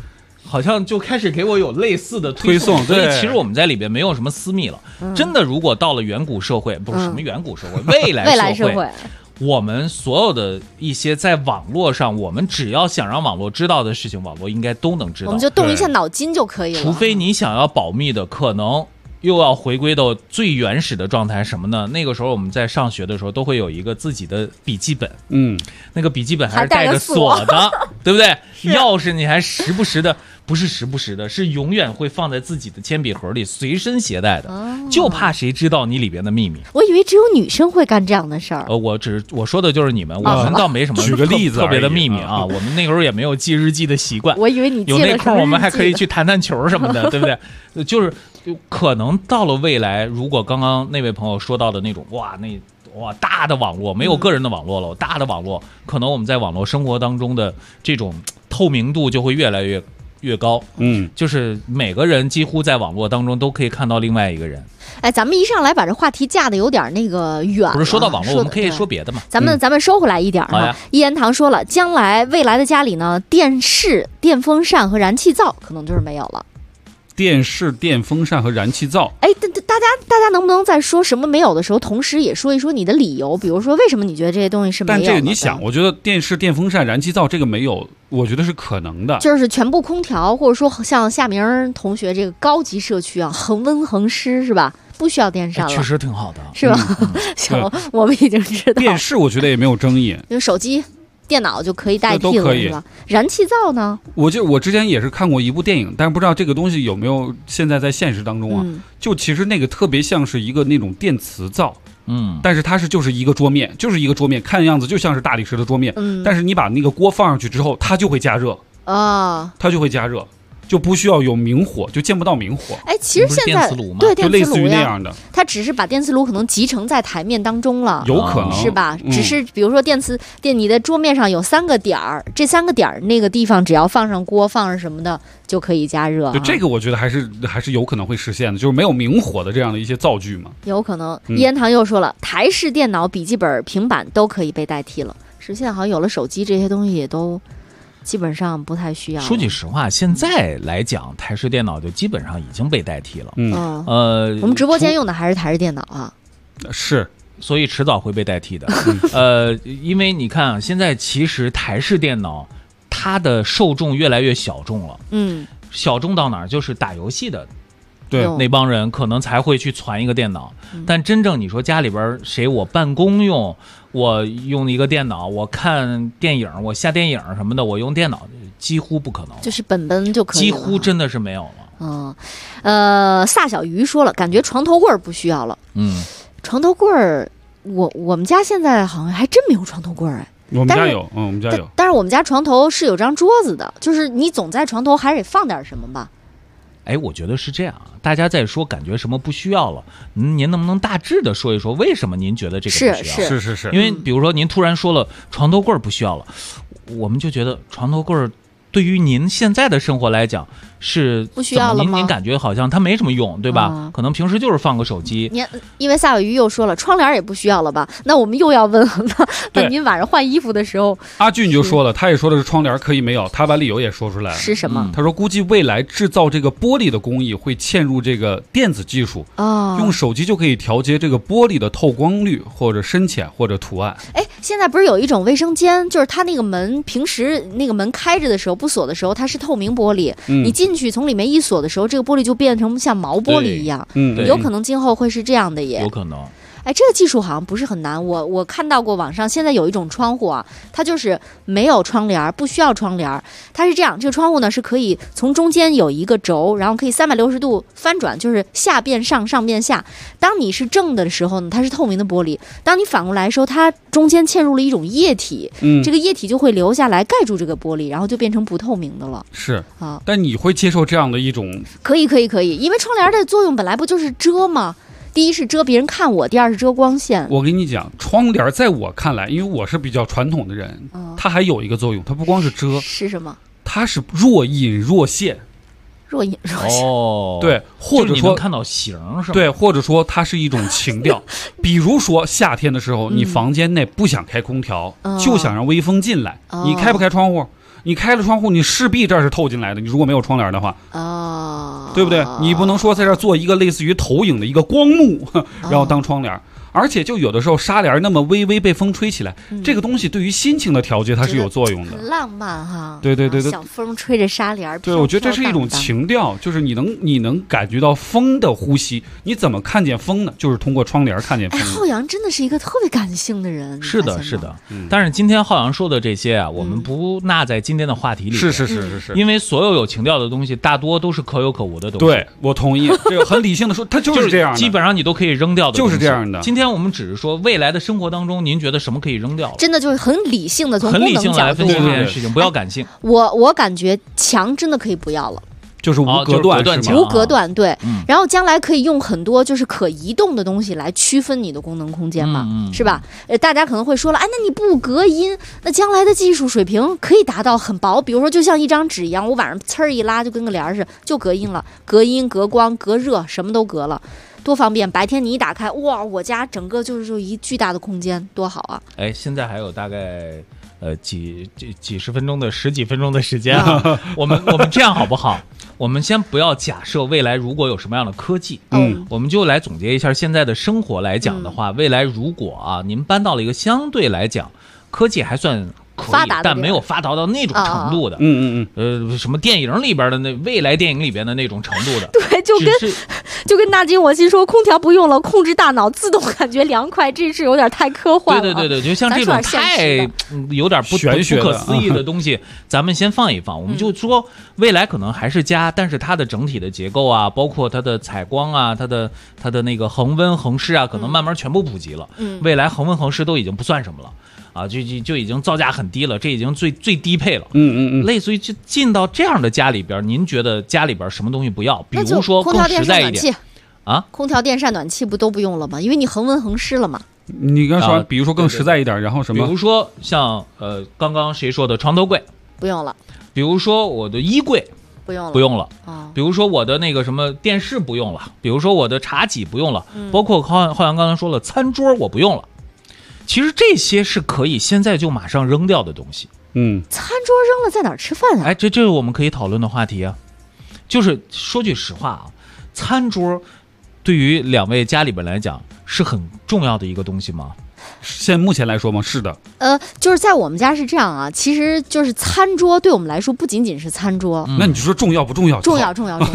好像就开始给我有类似的推送，所以其实我们在里边没有什么私密了。真的，如果到了远古社会，不是什么远古社会，未来社会，我们所有的一些在网络上，我们只要想让网络知道的事情，网络应该都能知道。 我们就动一下脑筋就可以了。 除非你想要保密的，可能又要回归到最原始的状态，什么呢？那个时候我们在上学的时候都会有一个自己的笔记本，那个笔记本还是带着锁的，对不对？钥匙你还时不时的，不是时不时的，是永远会放在自己的铅笔盒里随身携带的，就怕谁知道你里边的秘密。 我以为只有女生会干这样的事儿。 我说的就是你们，我们倒没什么。 举个例子， 特别的秘密啊，我们那个时候也没有记日记的习惯。 我以为你有那空，我们还可以去弹弹球什么的，对不对？就是可能到了未来，如果刚刚那位朋友说到的那种大的网络，没有个人的网络了，大的网络，可能我们在网络生活当中的这种透明度就会越来越高。就是每个人几乎在网络当中都可以看到另外一个人。 哎，咱们一上来把这话题架的有点那个远了。 不是说到网络，我们可以说别的嘛。 咱们收回来一点哈。一言堂说了，未来的家里呢，电视、电风扇和燃气灶可能就是没有了。 电视、电风扇和燃气灶。 哎，大家能不能在说什么没有的时候，同时也说一说你的理由？比如说，为什么你觉得这些东西是没有的？ 但这个你想，我觉得电视、电风扇、燃气灶这个没有，我觉得是可能的。 就是全部空调，或者说像夏明同学这个高级社区啊，恒温恒湿是吧？不需要电扇了， 确实挺好的， 是吧？行，我们已经知道。 电视我觉得也没有争议， 因为手机、电脑就可以代替了，是吧？燃气灶呢？ 我之前也是看过一部电影，但是不知道这个东西有没有现在在现实当中啊？就其实那个特别像是一个那种电磁灶，但是它就是一个桌面，看样子就像是大理石的桌面，但是你把那个锅放上去之后，它就会加热啊，它就会加热。就不需要有明火，就见不到明火。 哎，其实现在对电磁炉就类似于那样的， 它只是把电磁炉可能集成在台面当中了， 有可能是吧？只是比如说你的桌面上有3个点儿，这3个点儿那个地方只要放上锅，放上什么的就可以加热。 对，这个我觉得还是有可能会实现的，就是没有明火的这样的一些灶具嘛。 有可能。一言堂又说了，台式电脑、笔记本、平板都可以被代替了。是现在好像有了手机，这些东西也都。基本上不太需要。 说句实话，现在来讲，台式电脑就基本上已经被代替了。 我们直播间用的还是台式电脑啊。 是， 所以迟早会被代替的。因为你看啊，现在其实台式电脑它的受众越来越小众了。小众到哪儿？就是打游戏的。 对， 那帮人可能才会去攒一个电脑，但真正你说家里边谁我办公用，我用一个电脑，我看电影，我下电影什么的，我用电脑几乎不可能， 就是本就可以了， 几乎真的是没有了。萨小鱼说了，感觉床头柜不需要了。床头柜我们家现在好像还真没有床头柜哎。 我们家有，我们家有， 但是我们家床头是有张桌子的，就是你总在床头还得放点什么吧。 哎，我觉得是这样，大家在说感觉什么不需要了，您能不能大致的说一说为什么您觉得这个不需要？ 是， 因为比如说您突然说了床头柜不需要了，我们就觉得床头柜对于您现在的生活来讲是不需要了吗？ 您感觉好像它没什么用，对吧？可能平时就是放个手机。 因为萨小鱼又说了，窗帘也不需要了吧？那我们又要问了，那您晚上换衣服的时候， 阿俊就说了，他也说的是窗帘可以没有，他把理由也说出来了， 是什么？ 他说估计未来制造这个玻璃的工艺会嵌入这个电子技术，用手机就可以调节这个玻璃的透光率或者深浅或者图案。 哎，现在不是有一种卫生间，就是它那个门平时那个门开着的时候不锁的时候，它是透明玻璃，你进去从里面一锁的时候，这个玻璃就变成像毛玻璃一样。有可能今后会是这样的耶， 有可能。 哎，这个技术好像不是很难。我看到过网上现在有一种窗户啊，它就是没有窗帘，不需要窗帘。它是这样，这个窗户呢是可以从中间有一个轴，然后可以360度翻转，就是下变上，上变下。当你是正的时候呢，它是透明的玻璃；当你反过来的时候，它中间嵌入了一种液体，这个液体就会流下来盖住这个玻璃，然后就变成不透明的了。 是啊，但你会接受这样的一种？ 可以，因为窗帘的作用本来不就是遮吗？第一是遮别人看我，第二是遮光线。 我跟你讲，窗帘在我看来，因为我是比较传统的人，它还有一个作用，它不光是遮， 是什么？ 它是若隐若现。 若隐若现对，或者说你能看到形是吧？ 对，或者说它是一种情调。比如说夏天的时候，你房间内不想开空调，就想让微风进来，你开不开窗户？ 你开了窗户，你势必这儿是透进来的。你如果没有窗帘的话，对不对？你不能说在这儿做一个类似于投影的一个光幕，然后当窗帘。而且就有的时候纱帘那么微微被风吹起来，这个东西对于心情的调节它是有作用的， 很浪漫哈。 对， 小风吹着纱帘， 对，我觉得这是一种情调，就是你能感觉到风的呼吸。你怎么看见风呢？就是通过窗帘看见风。 浩洋真的是一个特别感性的人。 是的。但是今天浩洋说的这些啊，我们不纳在今天的话题里。 是， 因为所有情调的东西，大多都是可有可无的东西。 对，我同意。这个很理性的说，它就是这样的， 基本上你都可以扔掉的， 就是这样的。 今天我们只是说未来的生活当中，您觉得什么可以扔掉？ 真的就是很理性的，从很理性来分析这件事情，不要感性。 我感觉墙真的可以不要了。 就是无隔断， 无隔断，对。然后将来可以用很多就是可移动的东西来区分你的功能空间嘛，是吧？大家可能会说了，哎，那你不隔音，那将来的技术水平可以达到很薄，比如说就像一张纸一样，我晚上呲儿一拉就跟个帘儿似的，就隔音了，隔音、隔光、隔热，什么都隔了。多方便！白天你一打开，哇，我家整个就是一巨大的空间，多好啊！ 哎，现在还有大概几十分钟的十几分钟的时间啊，我们这样好不好？我们先不要假设未来如果有什么样的科技，我们就来总结一下现在的生活来讲的话，未来如果啊，您搬到了一个相对来讲科技还算可以，但没有发达到那种程度的，什么电影里边的未来电影里边的那种程度的， 对，就跟大金我心说，空调不用了，控制大脑自动感觉凉快，这是有点太科幻了。 对，就像这种太有点不可思议的东西，咱们先放一放。我们就说未来可能还是家，但是它的整体的结构啊，包括它的采光啊，它的那个恒温恒湿啊，可能慢慢全部普及了。未来恒温恒湿都已经不算什么了。啊，就已经造价很低了，这已经最低配了。类似于就进到这样的家里边，您觉得家里边什么东西不要？比如说更实在一点啊， 空调、电扇、暖气不都不用了吗？因为你恒温恒湿了嘛。 你刚说，比如说更实在一点，然后什么？ 比如说像刚刚谁说的床头柜不用了， 比如说我的衣柜不用了啊， 比如说我的那个什么电视不用了，比如说我的茶几不用了，包括浩洋刚才说了，餐桌我不用了。其实这些是可以现在就马上扔掉的东西。 餐桌扔了在哪儿吃饭啊？ 哎，这是我们可以讨论的话题啊。就是说句实话啊，餐桌对于两位家里边来讲是很重要的一个东西吗？ 现目前来说吗？是的。 就是在我们家是这样啊，其实就是餐桌对我们来说不仅仅是餐桌。 那你就说重要不重要？ 重要。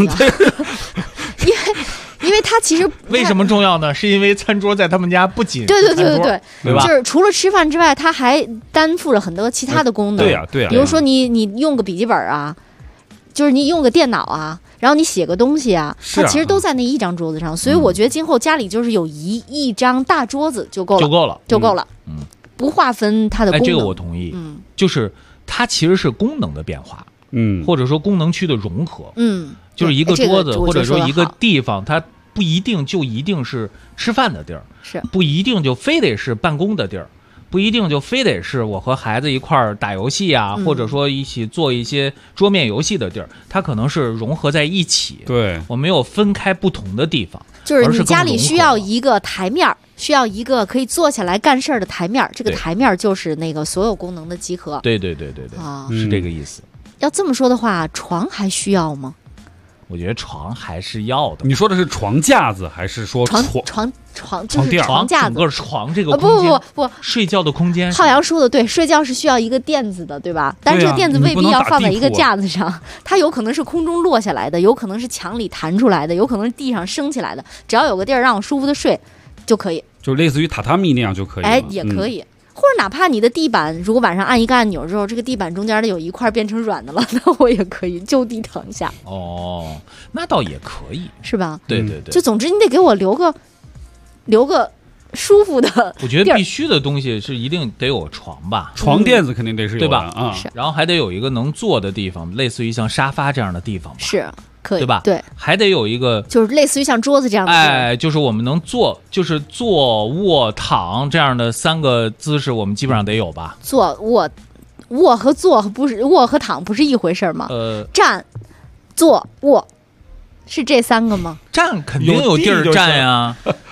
因为它其实为什么重要呢？是因为餐桌在他们家不仅对吧？就是除了吃饭之外，它还担负着很多其他的功能。 对呀。 比如说你用个笔记本啊，就是你用个电脑啊，然后你写个东西啊，它其实都在那一张桌子上。所以我觉得今后家里就是有一张大桌子就够了。不划分它的功能。 这个我同意。就是它其实是功能的变化。或者说功能区的融合。就是一个桌子或者说一个地方，它不一定是吃饭的地儿，不一定就非得是办公的地儿，不一定就非得是我和孩子一块儿打游戏啊，或者说一起做一些桌面游戏的地儿，它可能是融合在一起。 对， 我没有分开不同的地方。 就是你家里需要一个台面，需要一个可以坐下来干事儿的台面，这个台面就是那个所有功能的集合。 对，是这个意思。 要这么说的话，床还需要吗？ 我觉得床还是要的。 你说的是床架子还是说床就是床架子？ 整个床这个空间不， 睡觉的空间。 浩洋说的对，睡觉是需要一个垫子的，对吧？但是这个垫子未必要放在一个架子上，它有可能是空中落下来的，有可能是墙里弹出来的，有可能是地上升起来的，只要有个地儿让我舒服的睡就可以。 就类似于榻榻米那样就可以。 哎，也可以。或者哪怕你的地板，如果晚上按一个按钮之后，这个地板中间的有一块变成软的了，那我也可以就地躺下。 哦，那倒也可以， 是吧？ 对。 就总之你得给我留个舒服的。 我觉得必须的东西是一定得有床吧， 床垫子肯定得是有的， 对吧？然后还得有一个能坐的地方，类似于像沙发这样的地方吧。 是。可以对吧？ 对， 还得有一个， 就是类似于像桌子这样的， 哎，就是我们能坐，就是坐、卧、躺这样的三个姿势，我们基本上得有吧？ 坐、卧和坐不是卧和躺不是一回事吗？站、坐、卧是这三个吗？ 站肯定有地儿站呀。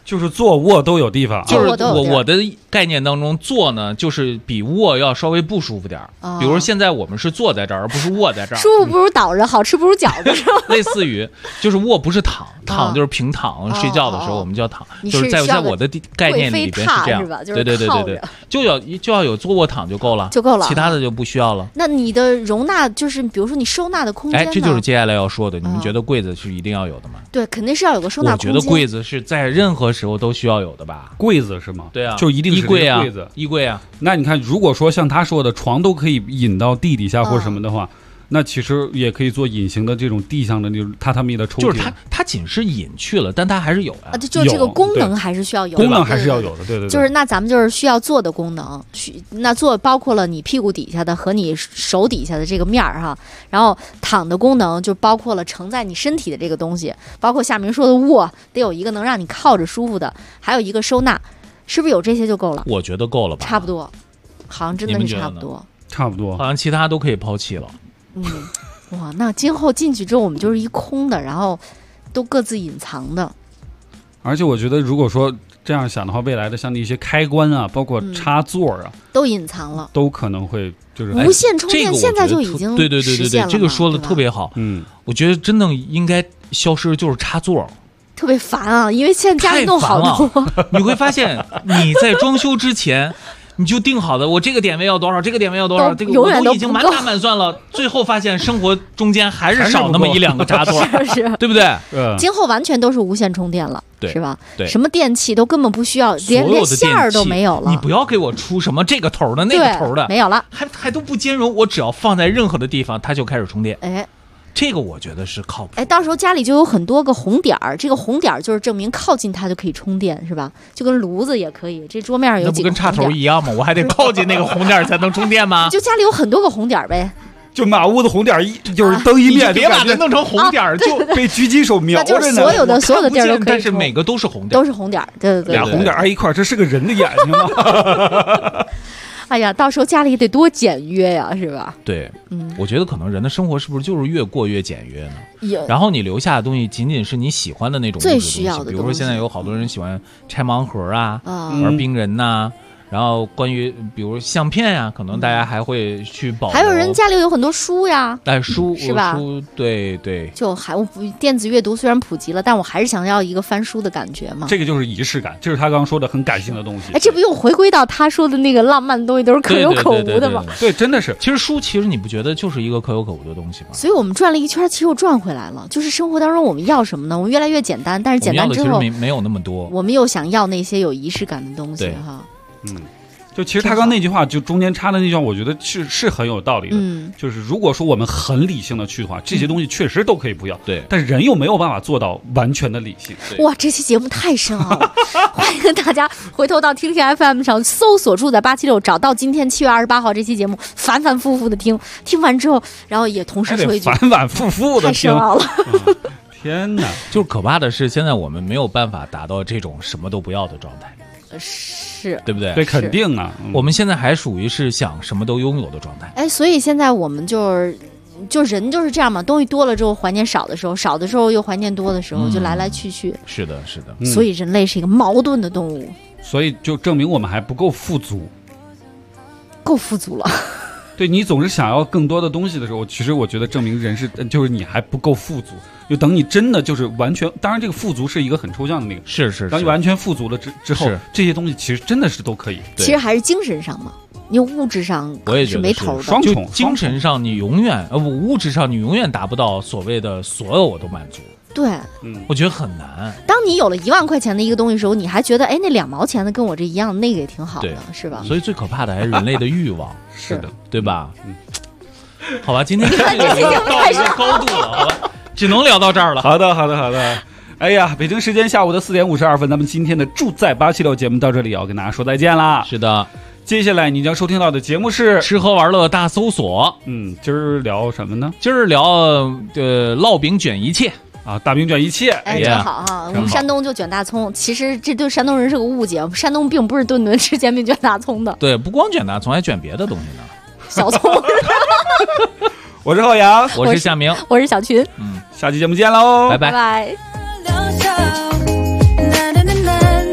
就是坐卧都有地方， 就是我的概念当中，坐呢就是比卧要稍微不舒服点儿。比如说现在我们是坐在这儿，而不是卧在这儿， 舒服不如倒着，好吃不如饺子，是吧？ 类似于就是卧不是躺，躺就是平躺，睡觉的时候我们叫躺，就是在我的概念里边是这样，对，就要有坐卧躺就够了，其他的就不需要了。 那你的容纳就是比如说你收纳的空间呢？ 这就是接下来要说的。你们觉得柜子是一定要有的吗？ 对，肯定是要有个收纳空间。 我觉得柜子是在任何时候都需要有的吧？ 柜子是吗？ 对啊， 就一定是衣柜啊。 那你看，如果说像他说的，床都可以引到地底下或什么的话，那其实也可以做隐形的这种地上的那种榻榻米的抽屉。 就是它仅是隐去了，但它还是有啊。 就这个功能还是需要有， 功能还是要有的，对。 就是那咱们就是需要做的功能，那做包括了你屁股底下的和你手底下的这个面儿哈，然后躺的功能就包括了承载你身体的这个东西，包括夏明说的卧得有一个能让你靠着舒服的，还有一个收纳，是不是有这些就够了？ 我觉得够了吧， 差不多，好像真的是差不多， 好像其他都可以抛弃了。 哇，那今后进去之后我们就是一空的，然后都各自隐藏的。 而且我觉得如果说这样想的话，未来的像那些开关啊，包括插座啊， 都隐藏了， 都可能会就是无线充电，现在就已经对，这个说的特别好。我觉得真的应该消失就是插座。 特别烦啊，因为现在家里弄好多， 你会发现你在装修之前。你就定好的，我这个点位要多少，这个点位要多少，这个我都已经满打满算了，最后发现生活中间还是少那么一两个插座， 是， 对不对？ 今后完全都是无线充电了，是吧？ 对， 什么电器都根本不需要，连线儿都没有了。 你不要给我出什么这个头的那个头的， 没有了， 还都不兼容，我只要放在任何的地方，它就开始充电。这个我觉得是靠谱。 到时候家里就有很多个红点儿，这个红点儿就是证明靠近它就可以充电，是吧？就跟炉子也可以，这桌面有几个红点。 那不跟插头一样吗？我还得靠近那个红点才能充电吗？ 就家里有很多个红点呗。 就满屋子红点就是灯一灭， 别把它弄成红点就被狙击手瞄着呢。 所有的地儿都可以， 但是每个都是红点， 都是红点，对， 俩红点挨一块，这是个人的眼睛吗？ 哎呀，到时候家里得多简约呀，是吧？ 对，我觉得可能人的生活是不是就是越过越简约呢？然后你留下的东西仅仅是你喜欢的那种最需要的东西， 比如说现在有好多人喜欢拆盲盒啊，玩冰人呐。然后关于比如相片呀，可能大家还会去保留。 还有人家里有很多书呀， 书是吧？ 书对， 就电子阅读虽然普及了，但我还是想要一个翻书的感觉嘛。 这个就是仪式感，这是他刚刚说的很感性的东西。 这不又回归到他说的那个浪漫的东西都是可有可无的吗？ 对，真的是。 其实你不觉得就是一个可有可无的东西吗？ 所以我们转了一圈，其实又转回来了。就是生活当中我们要什么呢？我们越来越简单，但是简单之后其实没有那么多。 我们又想要那些有仪式感的东西哈。 就其实他刚那句话，就中间插的那句话，我觉得是很有道理的。就是如果说我们很理性的去的话，这些东西确实都可以不要。 对， 但是人又没有办法做到完全的理性。 哇，这期节目太深奥了，欢迎大家回头到听听 FM 上搜索住在876，找到今天7月28号这期节目，反反复复的听完之后，然后也同时说一句， 反反复复的听， 太深奥了。 天哪， 就是可怕的是，现在我们没有办法达到这种什么都不要的状态。 是， 对不对？ 对，肯定啊。 我们现在还属于是想什么都拥有的状态。 所以现在我们就人就是这样嘛，东西多了之后怀念少的时候，少的时候又怀念多的时候，就来来去去。 是的。 所以人类是一个矛盾的动物。 所以就证明我们还不够富足。 够富足了。 对，你总是想要更多的东西的时候，其实我觉得证明人就是你还不够富足。就等你真的就是完全，当然这个富足是一个很抽象的那个， 是。 当你完全富足了之后，这些东西其实真的是都可以。 其实还是精神上嘛，你物质上我也觉得是没头的。 双重， 精神上你永远物质上你永远达不到所谓的所有我都满足。 对， 我觉得很难。 当你有了1万块钱的一个东西的时候，你还觉得那2毛钱的跟我这一样，那个也挺好的，是吧？ 所以最可怕的还是人类的欲望， 是的， 对吧？好吧，今天这个到一个高度了，好吧。只能聊到这儿了。 好的。哎呀，北京时间下午的4点52分，咱们今天的住在876节目到这里要跟大家说再见啦。 是的， 接下来你将收听到的节目是吃喝玩乐大搜索。 今儿聊什么呢？ 今儿聊烙饼卷一切啊，大饼卷一切。 真好啊！我们山东就卷大葱，其实这对山东人是个误解，山东并不是顿顿吃煎饼卷大葱的。 对，不光卷大葱，还卷别的东西呢， 小葱。 我是浩洋， 我是夏明， 我是小群。 下期节目见喽， 拜拜。 拜拜。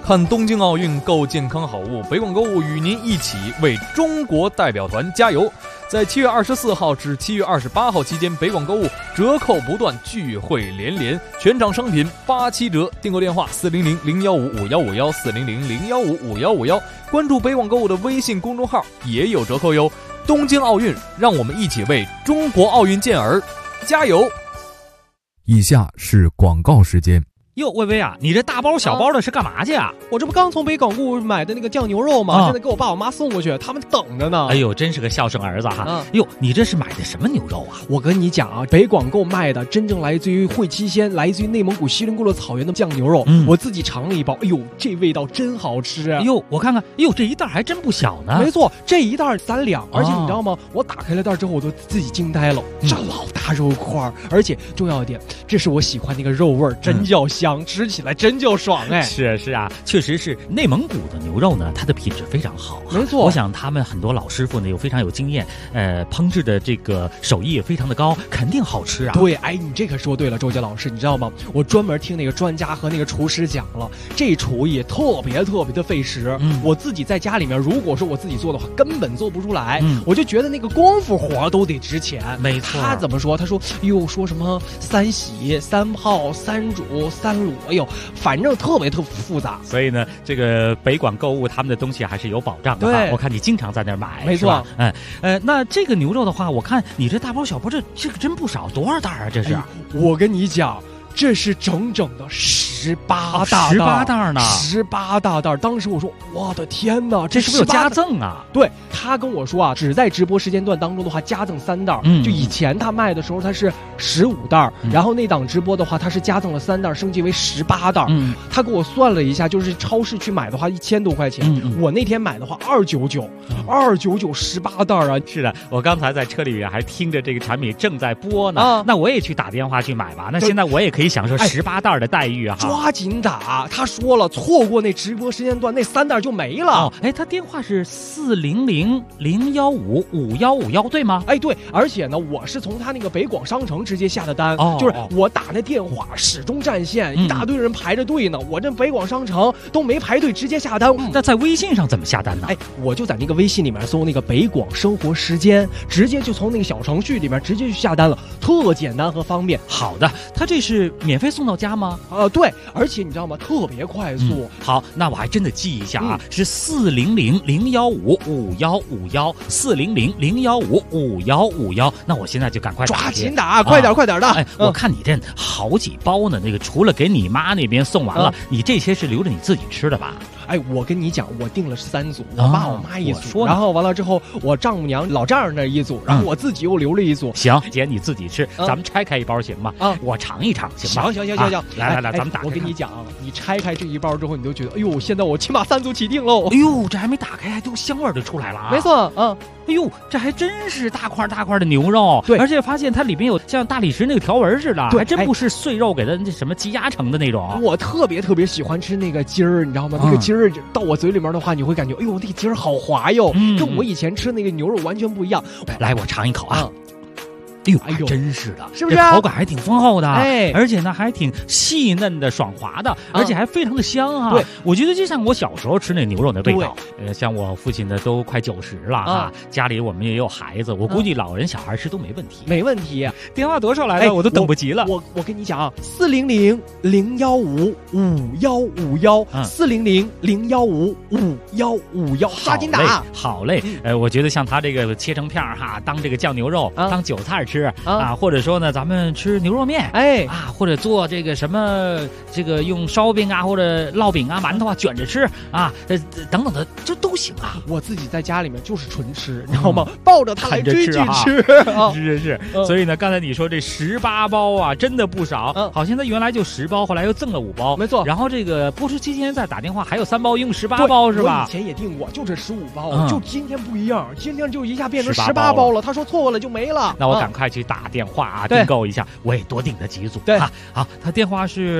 看东京奥运购健康好物，北广购物与您一起为中国代表团加油。在7月24号至7月28号期间，北广购物折扣不断，聚会连连，全场商品87折。订购电话400-015-5151，400-015-5151。关注北广购物的微信公众号也有折扣哟。东京奥运，让我们一起为中国奥运健儿加油。 以下是广告时间。 哟，薇薇啊，你这大包小包的是干嘛去啊？ 我这不刚从北广购物买的那个酱牛肉吗？现在给我爸我妈送过去，他们等着呢。 哎呦，真是个孝顺儿子哈！哟，你这是买的什么牛肉啊？ 我跟你讲啊，北广购卖的真正来自于会期鲜，来自于内蒙古锡林郭勒草原的酱牛肉。我自己尝了一包，哎呦，这味道真好吃啊！ 哎呦，我看看，哎呦，这一袋还真不小呢。 没错，这一袋3两，而且你知道吗？我打开了袋之后，我都自己惊呆了，这老大肉块，而且重要一点，这是我喜欢那个肉味，真叫香，吃起来真叫爽哎！ 是啊，确实是内蒙古的牛肉呢，它的品质非常好。 没错， 我想他们很多老师傅呢，非常有经验，烹制的这个手艺也非常的高，肯定好吃啊。 对，哎，你这可说对了，周杰老师，你知道吗？我专门听那个专家和那个厨师讲了，这厨艺特别的费时。我自己在家里面，如果说我自己做的话，根本做不出来。我就觉得那个功夫活都得值钱。 没错， 他怎么说？他说，说什么3洗、3泡、3煮、3卤，哎呦，反正特别复杂。 所以呢，这个北广购物他们的东西还是有保障的。 对， 我看你经常在那儿买， 没错。 那这个牛肉的话，我看你这大包小包，这个真不少，多少袋啊？这是？ 我跟你讲，这是整整的18大袋呢 ，18大袋。当时我说，我的天哪， 这是不是有加赠啊？ 对，他跟我说啊，只在直播时间段当中的话，加赠3袋。就以前他卖的时候，他是15袋，然后那档直播的话，他是加赠了3袋，升级为18袋。他给我算了一下，就是超市去买的话1000多块钱，我那天买的话299，29918袋啊！ 是的，我刚才在车里面还听着这个产品正在播呢，那我也去打电话去买吧。那现在我也可以享受18袋的待遇啊！ 抓紧打，他说了，错过那直播时间段，那3袋就没了。 他电话是400-015-5151，对吗？ 对，而且呢，我是从他那个北广商城直接下的单，就是我打那电话始终占线，一大堆人排着队呢，我这北广商城都没排队，直接下单。 那在微信上怎么下单呢？ 我就在那个微信里面搜那个北广生活时间，直接就从那个小程序里面直接去下单了，特简单和方便。 好的，他这是免费送到家吗？ 对，而且你知道吗？特别快速。 好，那我还真的记一下啊，是400-015-5151，400-015-5151。那我现在就赶快抓紧打，快点的。 我看你这好几包呢，那个除了给你妈那边送完了，你这些是留着你自己吃的吧？ 我跟你讲，我订了3组，我爸我妈一组，然后完了之后，我丈母娘老丈人那一组，然后我自己又留了一组。 行，姐你自己吃，咱们拆开一包行吗？我尝一尝行吗？ 行， 来，咱们打开。 我跟你讲，你拆开这一包之后，你就觉得，哎呦，现在我起码3组起订喽。 哎呦，这还没打开，都香味就出来了啊！ 没错， 哎呦，这还真是大块的牛肉， 对， 而且发现它里面有像大理石那个条纹似的，还真不是碎肉给它那什么积压成的那种。 我特别喜欢吃那个筋儿，你知道吗？那个筋儿到我嘴里面的话，你会感觉，哎呦，那个筋儿好滑哟，跟我以前吃那个牛肉完全不一样。 来，我尝一口啊。哎呦，真是的， 是不是？ 这口感还挺丰厚的，而且呢还挺细嫩的、爽滑的，而且还非常的香啊！ 对， 我觉得就像我小时候吃那牛肉的味道。像我父亲的都快90了啊，家里我们也有孩子，我估计老人小孩吃都没问题。 没问题。 电话多少来了？我都等不及了。 我跟你讲啊，400-015-5151，400-015-5151，抓紧打。 好嘞，我觉得像他这个切成片哈，当这个酱牛肉，当韭菜吃啊，或者说呢，咱们吃牛肉面，或者做这个什么，这个用烧饼啊，或者烙饼啊、馒头啊卷着吃啊，等等的，这都行啊。 我自己在家里面就是纯吃，你知道吗？抱着它来追剧吃。 是。所以呢，刚才你说这18包啊，真的不少。好像它原来就10包，后来又赠了5包， 没错。 然后这个播出期间再打电话，还有3包，一共18包是吧？ 我以前也订过，就这15包，就今天不一样，今天就一下变成18包了。他说错了就没了。 那我赶快去打电话啊，订购一下，我也多订了几组。 对， 好，他电话是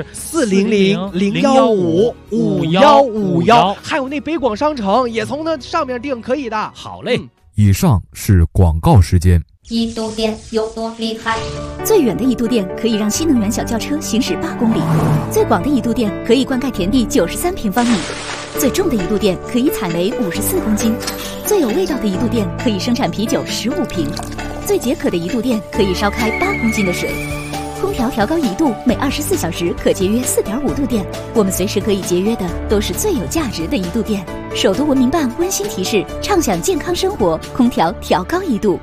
400-015-5151，还有那北广商城也从那上面订，可以的。 好嘞。 以上是广告时间。 一度电有多厉害？ 最远的一度电可以让新能源小轿车行驶8公里，最广的一度电可以灌溉田地93平方米，最重的一度电可以采煤54公斤，最有味道的一度电可以生产啤酒15瓶，最解渴的一度电可以烧开8公斤的水。空调调高1度，每24小时可节约4.5度电。我们随时可以节约的都是最有价值的一度电。首都文明办温馨提示：畅享健康生活，空调调高1度。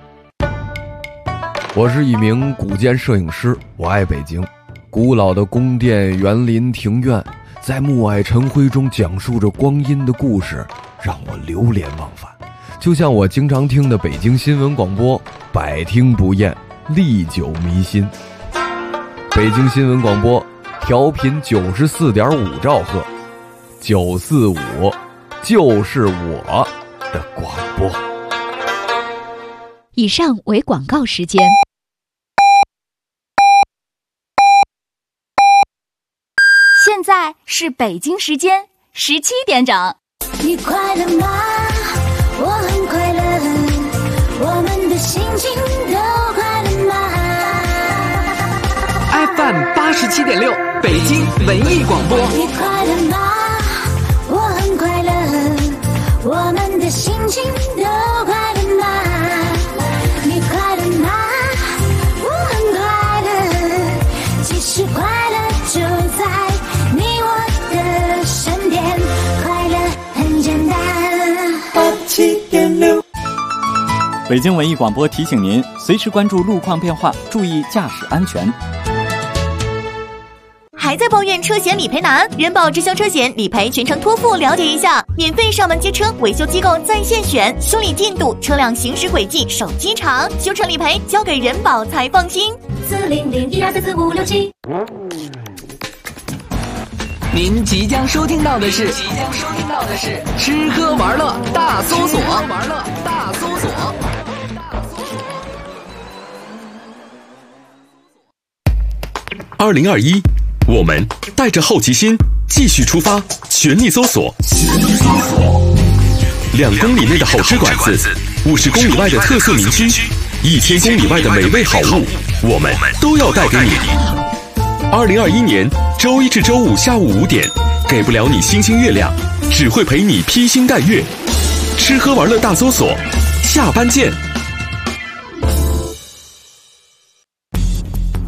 我是一名古建摄影师，我爱北京。古老的宫殿、园林、庭院，在暮霭晨辉中讲述着光阴的故事，让我流连忘返。就像我经常听的北京新闻广播，百听不厌，历久弥新。北京新闻广播，调频94.5兆赫，945就是我的广播。 以上为广告时间。 现在是北京时间17点整。 你快乐吗？我很快乐，我们的心情都快乐吗 ？FM 87.6，北京文艺广播。 你快乐吗？我很快乐，我们的心情都快乐吗？你快乐吗？我很快乐，其实快乐就在你我的身边，快乐很简单。87.6， 北京文艺广播提醒您，随时关注路况变化，注意驾驶安全。 还在抱怨车险理赔难？人保直销车险理赔全程托付，了解一下，免费上门接车，维修机构在线选，修理进度、车辆行驶轨迹手机查，修车理赔交给人保才放心。 40012344567。 您即将收听到的是吃喝玩乐大搜索。 2021，我们带着好奇心继续出发，全力搜索。2公里内的好吃馆子，50公里外的特色名区，1000公里外的美味好物，我们都要带给你。2021年周一至周五下午5点，给不了你星星月亮，只会陪你披星戴月。吃喝玩乐大搜索，下班见。